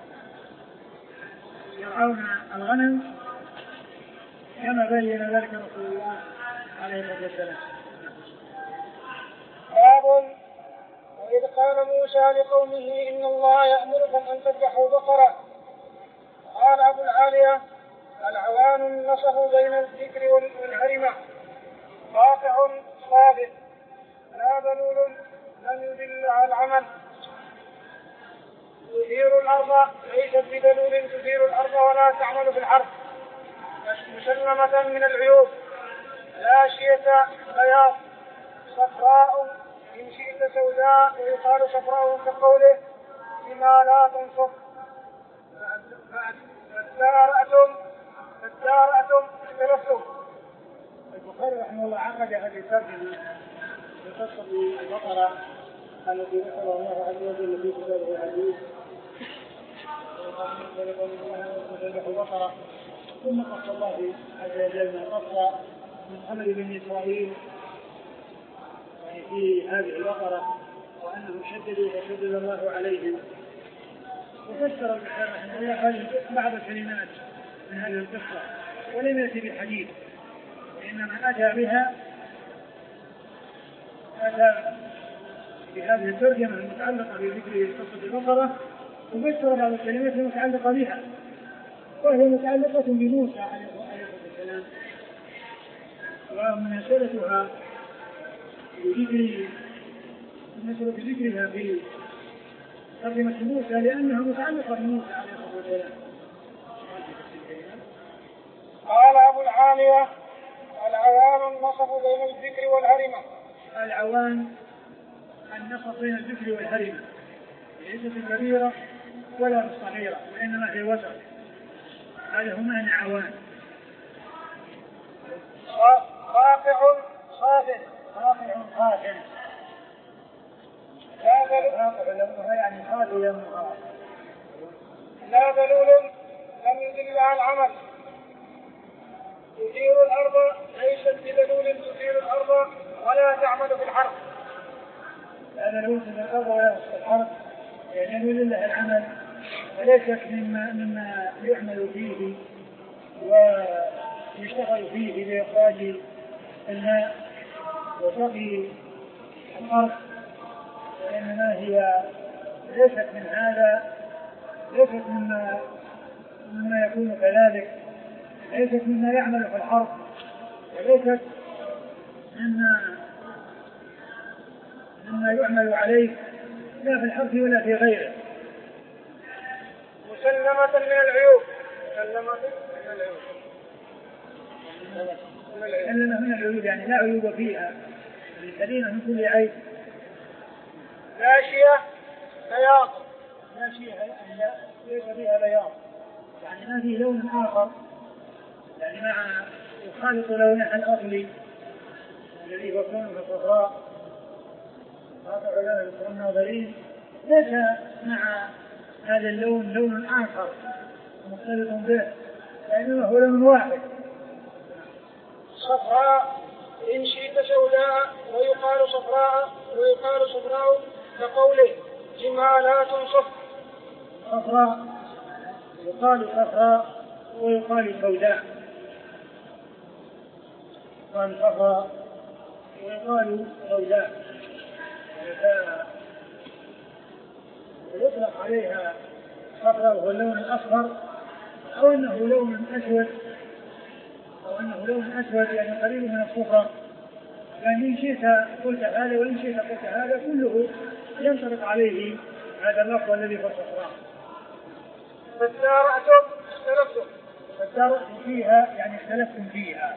يرعون الغنم كما بين ذلك رسول الله عليه الصلاة والسلام. باب وإذ قال موسى لقومه إن الله يأمركم أن تذبحوا بقرة. قال أبو العالية العوان النصف بين الذكر والهرمة قاطع صادق لا دلول لم يدل على العمل تثير الأرض ليست بدلول تثير الأرض ولا تعمل في الحرب مسلمة من العيوب لا شية بياض صفراء إن شئت سوداء ويقال صفراء كقوله بما لا تنصف فادارأتم فادارأتم اختلفتم. البخاري رحمه الله عقد هذه الترجمة بقصة البقرة التي ذكرها الله عز وجل في كتابه العزيز بقرة ثم قص الله عز وجل ما قص من عمل بني إسرائيل يعني في هذه البقرة وأنهم شددوا فشدد الله عليهم. وفسر البخاري رحمه الله بعض الكلمات من هذه القصة ولم يأتي بالحديث وإنما أتى بها أتى بهذه الترجمة المتعلقة بذكر قصة البقرة وفسر بعض الكلمات المتعلقة بها وهي متعلقة بموسى عليه السلام ومناسبتها بذكر مناسبة ذكرها في ترجمة موسى لأنها متعلقة بموسى عليه السلام. قال أبو العالية العوان النصف بين الذكر والهرمة. العوان النصف بين الذكر والهرمة ليست كبيرة ولا صغيرة وإنما هي وسط. هذا هو معنى عوان. قاطع صافن قاطع خاتم لا دلول يعني خاتم لا دلول لم يدل على العمل تثير الأرض ليست بدلول تثير الأرض ولا تعمل في الحرب. لا دلول تثير الأرض ولا في الحرب يعني يدل لها العمل وليست مما, مما يعمل فيه ويشتغل فيه لإخراج الماء وسقي الأرض وإنما هي ليست من هذا ليست مما, مما يكون كذلك ليست مما يعمل في الحرب وليست مما, مما يعمل عليه لا في الحرب ولا في غيره. مسلمة من العيوب مسلمة من العيوب سلمة من العيوب يعني لا عيوب فيها، سليمة من كل عيب. ماشية بياض، ماشية ليس فيها بياض، يعني ما فيه لون آخر، يعني مع يخالط لونها الأصلي الذي يكون في الصفراء. هذا علماء الناظرين ليس مع هذا اللون لون آخر مختلط به، لأنه هو لون واحد. صفراء إن شئت سوداء، ويقال صفراء ويقال صفراء كقوله جمالات صفر. صفراء يقال صفراء ويقال سوداء، يقال صفراء ويقال سوداء، يطلق عليها صفراء وهو اللون الأصفر، أو أنه لون أسود، أو أنه لون أسود يعني قريب من الصفرة. يعني إن شئت قلت هذا وإن شئت قلت هذا، كله ينطبق عليه هذا اللفظ الذي هو الصفراء. فادارأتم اختلفتم، فادارأتم فيها يعني اختلفتم فيها.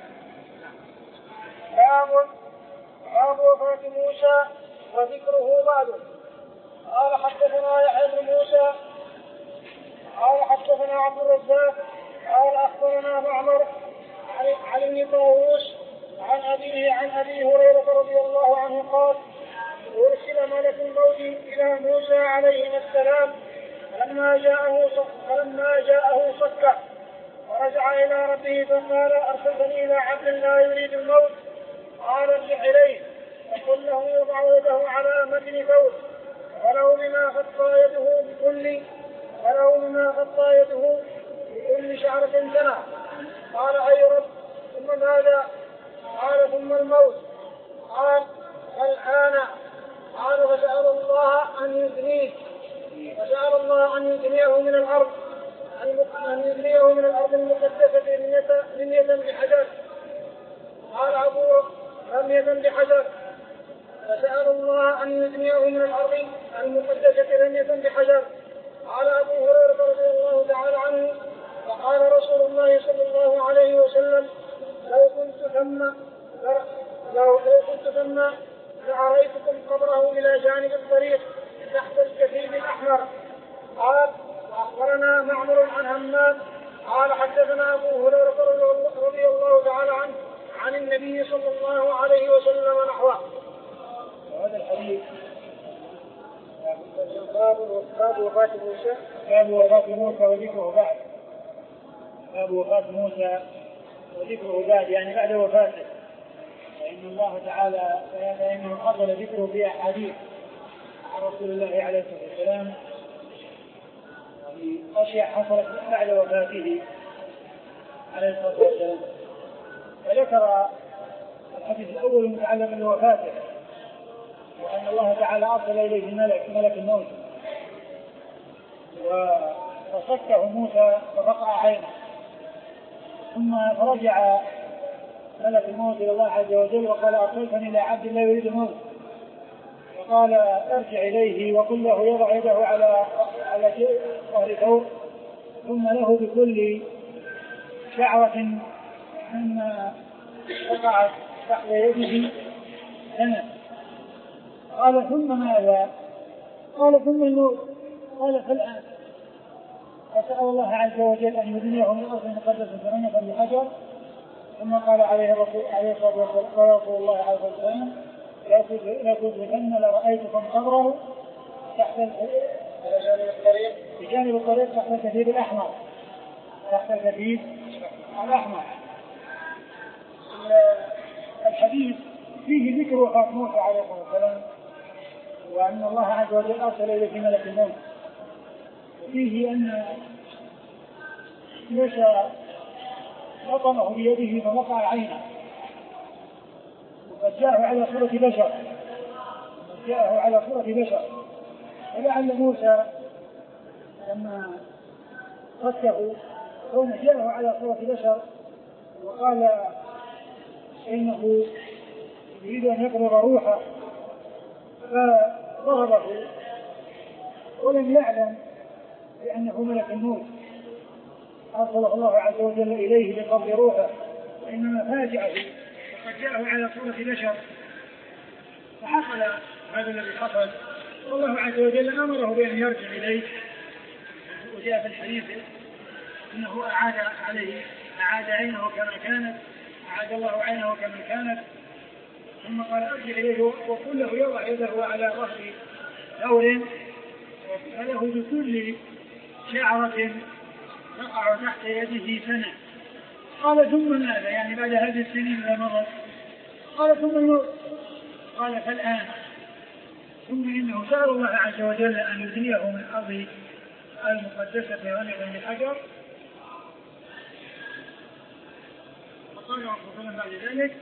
باب باب وفاة موسى وذكره بعده. قال حدثنا يحيى بن موسى قال حدثنا عبد الرزاق قال أخبرنا معمر عن ابن طاووس عن أبيه عن أبي هريرة رضي الله عنه قال أرسل ملك الموت إلى موسى عليه السلام فلما جاءه فلما جاءه صكه ورجع إلى ربه فقال أرسلتني إلى عبد لا يريد الموت. قال ارجع إليه فقل له يضع يده على متن ثوب ولو بما غطى يده بكل ولو بما غطى يده بكل شعرة سنة. قال أي رب ثم ماذا؟ قال ثم الموت. قال الآن. قال فسأل الله أن يدنيه فسأل الله أن يدنيه من الأرض أن يدنيه من الأرض المقدسة رمية بحجر. قال أبو رمية بحجر. فسأل الله أن يدنيه من الأرض المقدسة رمية بحجر. قال أبو هريرة رضي الله تعالى عنه فقال رسول الله صلى الله عليه وسلم لو كنت ثم لو كنت ثم لأريتكم قبره إلى جانب الطريق تحت الكثيب الأحمر. قال أخبرنا معمر عن همام قال حدثنا أبو هريرة رضي الله تعالى عنه عن النبي صلى الله عليه وسلم نحوه. وهذا الحديث باب وفاة موسى باب وفاة موسى وذكره بعد. باب وفاة موسى وذكره بعد يعني بعد وفاته، فإن الله تعالى فإنه فضل ذكره في أحاديث عن رسول الله عليه الصلاة والسلام في أشياء حصلت بعد وفاته عليه الصلاة والسلام. فذكر الحديث الأول متعلق بوفاته وأن الله تعالى أرسل إليه ملك ملك الموت فصكه موسى ففقع عينه، ثم رجع ملك الموت إلى الله عز وجل وقال أرسلتني إلى عبد لا يريد الموت، فقال ارجع إليه وقل له يضع يده على على ظهر ثوب ثم له بكل شعرة مما وقعت تحت يده سنة. قال ثم ماذا؟ قال ثم الموت. قال فالآن. فسأل الله عز وجل أن يدنيه من الأرض المقدسة رمية بحجر، ثم قال عليه الصلاة والسلام قال رسول الله عليه الصلاة والسلام لا تدركن لرأيتكم قبره تحت الطريق بجانب الطريق تحت الكثيب الأحمر تحت الكثيب الأحمر. الحديث فيه ذكر وفاة موسى عليه الصلاة والسلام وأن الله عز وجل أرسل إليه ملك الموت، وفيه أن موسى لطمه بيده فوقع عينه وقد جاءه على صورة بشر وقد جاءه على صورة بشر ولعل موسى لما فكه كونه جاءه على صورة بشر وقال إنه يريد أن يقبض روحه فضربه ولم يعلم بأنه ملك الموت أرسله الله عز وجل إليه لقبض روحه وإنما فاجأه وقد جاءه على صورة بشر، فحصل هذا الذي حصل، والله عز وجل أمره بأن يرجع إليه. وجاء في الحديث إنه أعاد عليه أعاد عينه كما كانت، أعاد الله عينه كما كانت، ثم قال ارجع إليه وقل له يضع يده على ظهر ثور فله بكل شعرة تقع تحت يده سنة. قال ثم ماذا؟ يعني بعد هذه السنين إذا مرت؟ قال ثم الموت. قال فالآن. ثم إنه سأل الله عز وجل أن يدنيه من أرض المقدسة غنيا بالحجر، فقال رسول بعد ذلك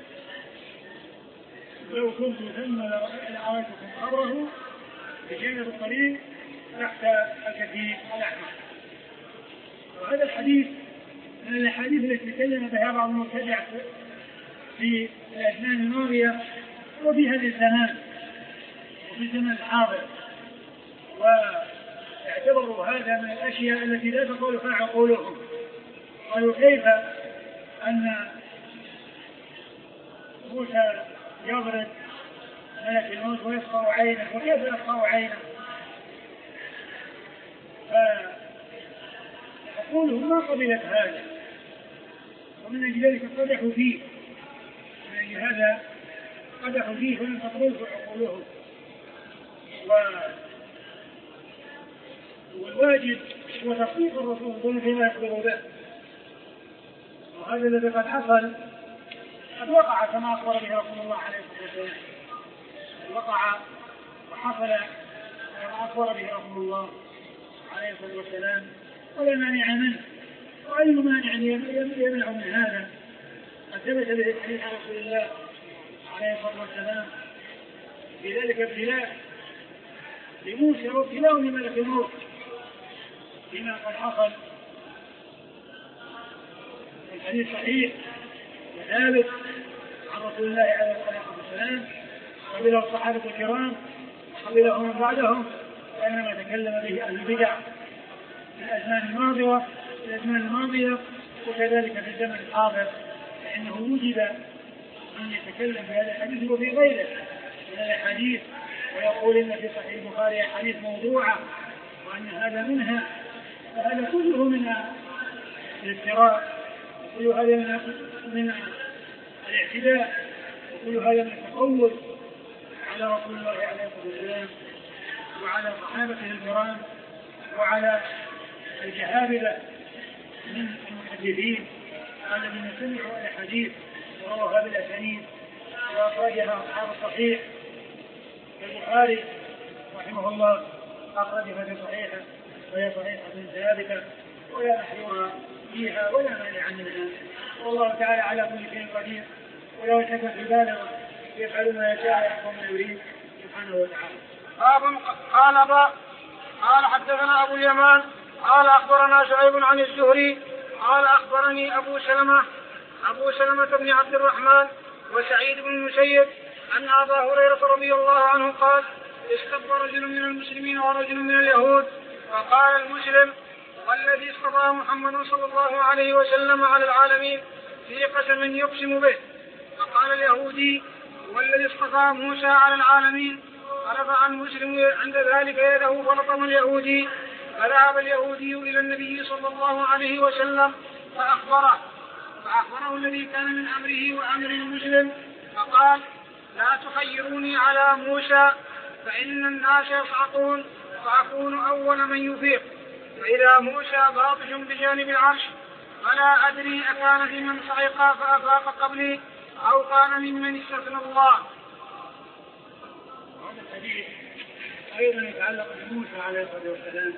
لو كنت ثم لأريتكم قبره بجانب الطريق تحت الكثيب الأحمر. وهذا الحديث من الأحاديث التي تكلم بها بعض المبتدع في الأزمان الماضية وفي هذا الزمان وفي الزمن الحاضر، واعتبروا هذا من الأشياء التي لا تقول فيها عقولهم. قالوا كيف أن موسى يضرب ملك الموت ويسقط عينه، وكيف يسقط عينه؟ فعقولهم ما قبلت هذا، ومن أجل ذلك قدحوا فيه، من أجل هذا قدحوا فيه فلم تقبله عقولهم. والواجب هو تصديق الرسول فيما يخبر به، وهذا الذي قد حصل قد وقع كما أخبر به رسول الله عليه الصلاة والسلام، وقع وحصل كما أخبر به رسول الله عليه الصلاة والسلام، ولا مانع منه. وأي مانع يمنع من هذا؟ قد ثبت به الحديث عن رسول الله عليه الصلاة والسلام في ذلك ابتلاء لموسى وابتلاء لملك الموت بما قد حصل. الحديث صحيح وثابت عن رسول الله عليه الصلاة والسلام، قبله الصحابة الكرام وقبله من بعدهم، وإنما تكلم به أهل البدع في الأزمان الماضية في الأزمان الماضية وكذلك في الزمن الحاضر، لأنه وجد أن يتكلم في هذا الحديث وفي غيره من الحديث ويقول إن في صحيح البخاري حديث موضوعة وأن هذا منها، فهذا كله من الافتراء، وكل هذا من من الاعتداء، وكل هذا من التقول على رسول الله عليه الصلاة والسلام وعلى صحابته الكرام وعلى الجهابذة من المحدثين الذين سمعوا الحديث وروها بالأسانيد وأخرجها أصحاب الصحيح. البخاري رحمه الله أخرجها في صحيحه وهي صحيحة ثابتة ولا محذور فيها ولا مانع منها، والله تعالى على كل شيء قدير، ولو يشاء عباده يفعل ما يشاء ويحكم ما يريد سبحانه وتعالى. قال باب قال حدثنا أبو اليمان قال أخبرنا شعيب عن الزهري قال أخبرني أبو سلمة أبو سلمة بن عبد الرحمن وسعيد بن المسيب أن أبا هريرة رضي الله عنه قال استب رجل من المسلمين ورجل من اليهود، فقال المسلم والذي اصطفى محمد صلى الله عليه وسلم على العالمين في قسم يقسم به، فقال اليهودي والذي اصطفى موسى على العالمين، فرفع المسلم عند ذلك يده فلطم اليهودي، فذهب اليهودي إلى النبي صلى الله عليه وسلم فأخبره فأخبره الذي كان من أمره وأمر المسلم، فقال لا تخيروني على موسى فإن الناس يصعقون فأكون أول من يفيق، فإذا موسى باطش بجانب العرش فلا أدري أكان في من صعق فأفاق قبلي أو كان ممن استثنى الله. هذا الحديث أيضا يتعلق بموسى عليه الصلاة والسلام،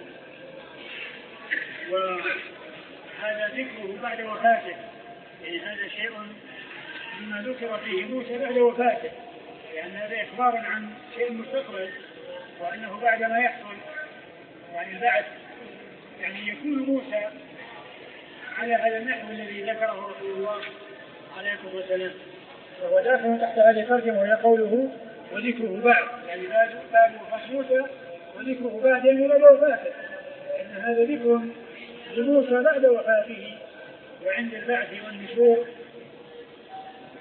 وهذا ذكره بعد وفاته، يعني هذا شيء مما ذكر فيه موسى بعد وفاته، لأن هذا إخبار عن شيء مستقبل، وأنه بعد ما يحصل يعني بعد يعني يكون موسى على هذا النحو الذي ذكره رسول الله عليه الصلاة والسلام. وهو داخل تحت هذه الترجمة وهي قوله وذكره بعد، يعني بعد وفاة موسى وذكره بعد يعني بعد وفاته، لأن هذا ذكر لموسى بعد وفاته وعند البعث والنشور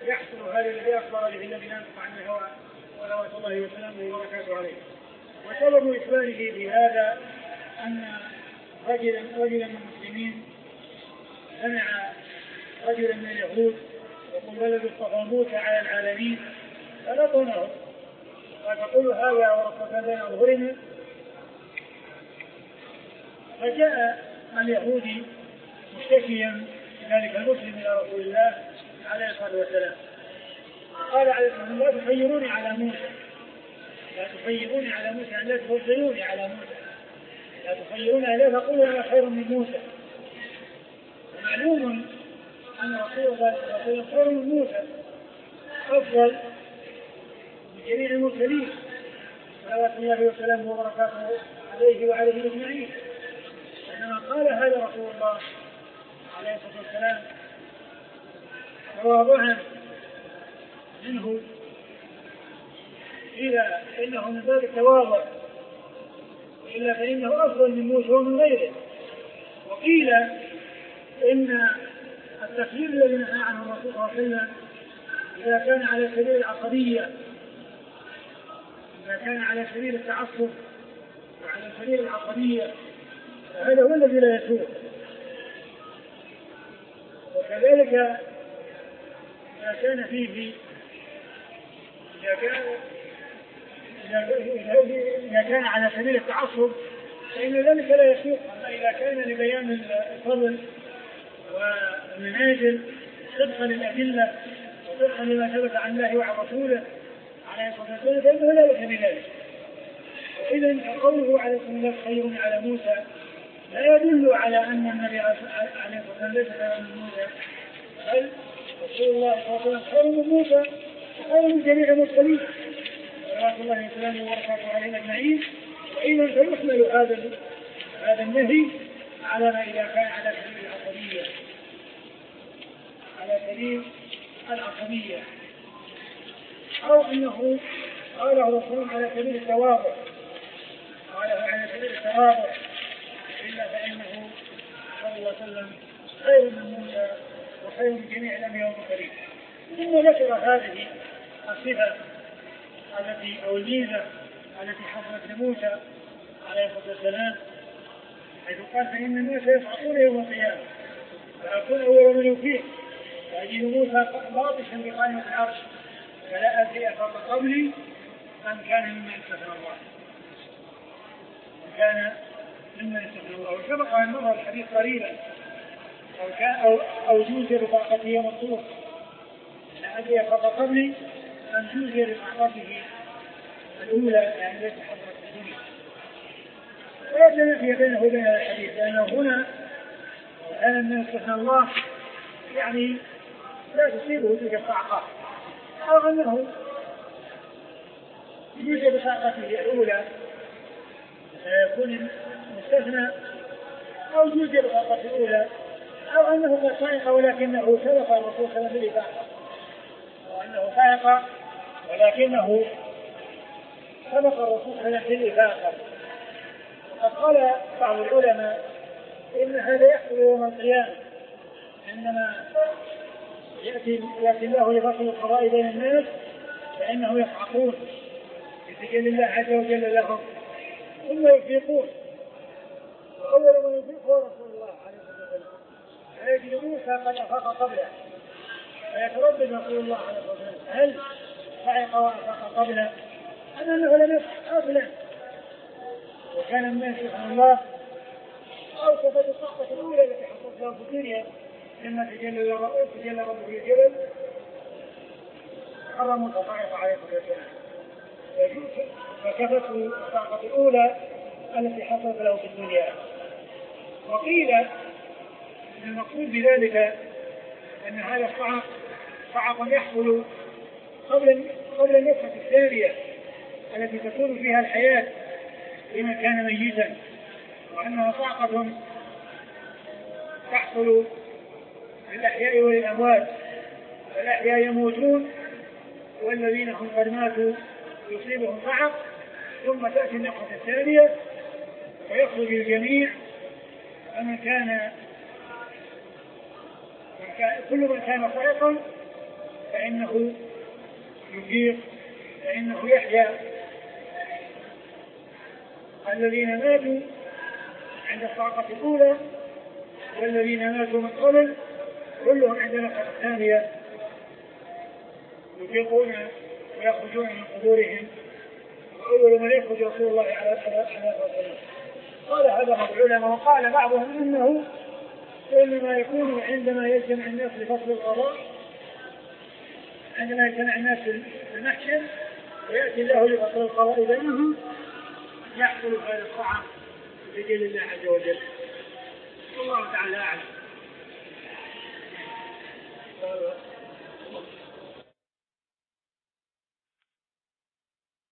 يحصل هذا الذي أخبر به الذي ينطق عن الهوى صلوات الله وسلامه وبركاته عليه. وسبب إخباره بهذا أن رجلا رجلا من المسلمين سمع رجلا من اليهود يقول بلد اصطفى موسى على العالمين فلطمه وتقول هذا وربك بين أظهرنا. فجاء اليهودي مشتكيا ذلك المسلم إلى رسول الله عليه الصلاة والسلام قال عليه الصلاة والسلام لا تخيروني على موسى لا تخيروني على موسى لا تفضلوني على موسى لا تخيروني عليه فقولوا أنا خير من موسى. ومعلوم أن رسول الله صلى الله عليه وسلم خير من موسى أفضل من جميع المرسلين صلوات الله وسلامه وبركاته عليه وعليه أجمعين. إنما قال هذا رسول الله عليه الصلاة والسلام تواضعا منه إلى إنه من باب التواضع إلا فإنه أفضل من موسى ومن غيره. وقيل إن التخيير الذي نهى عنه الرسول صلى الله عليه وسلم إذا كان على سبيل العصبية إذا كان على سبيل التعصب وعلى سبيل العصبية فهذا هو الذي لا يسوء. وكذلك إذا كان فيه إذا كان إذا كان على سبيل التعصب فإن ذلك لا يسوء. أما إذا كان لبيان الفضل والمنازل صدقا للأدلة وصدقا لما ثبت عن الله وعن رسوله عليه الصلاة والسلام فإنه لا بأس بذلك. وإذا قوله عليه الصلاة والسلام خير على موسى لا يدل على أن النبي عليه الصلاة والسلام ليس خير من موسى بل رسول الله صلى الله عليه وسلم خير من موسى وخير من جميع المرسلين صلوات الله وسلامه وبركاته عليه أجمعين. وإذا فيحمل هذا هذا النهي على ما إذا كان على سبيل العصبية على سبيل العصبية أو أنه قاله الرسول على سبيل التواضع قاله على سبيل التواضع إلا فإنه صلى الله عليه وسلم خير من موسى وخير من جميع الأنبياء والمرسلين. ثم ذكر هذه الصفة التي أو الميزة التي حصلت لموسى عليه الصلاة والسلام حيث قال فإن موسى يصعقون يوم القيامة فيكون أول من يفيق فيجد موسى باطشا بقائمة العرش فلا أدري أفرط قبلي أم كان ممن استثنى الله كان ممن استثنى الله. وسبق أن مر الحديث قريبا أو كان أو أو جوز بطاقته يوم الطور لا أدري أفرط قبلي أم جوز بطاقته الأولى يعني التي حصلت في الدنيا. ولا تنافي بينه وبين الحديث لأنه هنا كان من استثنى الله يعني لا تصيبه تلك الصعقات أو أنه يوجد بطاقته الأولى سيكون مستثنى أو يوجد بطاقته الأولى أو أنه قد صعق ولكنه سبق الرسول صلى الله عليه وسلم وأنه صعق ولكنه سبق الرسول صلى الله عليه وسلم بالإفاقة. وقد قال بعض العلماء إن هذا يحصل يوم القيامة عندما يأتي, يأتي الله لفصل القضاء بين الناس فإنه يصعقون بسجل الله عز وجل لهم ثم يفيقون وأول من يفيق هو رسول الله عليه الصلاة والسلام فيجد موسى قد أفاق قبله فيتردد رسول الله عليه الصلاة والسلام هل صعق وأفاق قبله أم أنه لم يصعق قبله وكان الناس سبحان الله أو صفة الصعقة الأولى التي حصلت لها في الدنيا لما تجلى ربه في الجبل حرموا الصعق عليه الصلاة والسلام فكفته الصعقة الأولى التي حصلت له في الدنيا. وقيل أن المقصود بذلك أن هذا الصعق صعق يحصل قبل قبل النفخة الثانية التي تكون فيها الحياة لمن كان ميتا وأنها صعقة تحصل للأحياء وللأموات فالأحياء يموتون والذين هم قد ماتوا يصيبهم صعق ثم تأتي النفخة الثانية فيخرج الجميع فمن كان كل من كان صعقا فإنه يفيق، فإنه يحيا. الذين ماتوا عند الصعقة الأولى والذين ماتوا من قبل كلهم عند النفخة الثانية يفيقون ويخرجون من قبورهم، وأول من يخرج رسول الله عليه الصلاة والسلام. قال هذا بعض العلماء، وقال بعضهم إنه إنما يكون عندما يجتمع الناس لفصل القضاء، عندما يجتمع الناس في المحشر ويأتي الله لفصل القضاء بينهم يحصل هذا الطعام بإذن الله عز وجل. والله تعالى أعلم.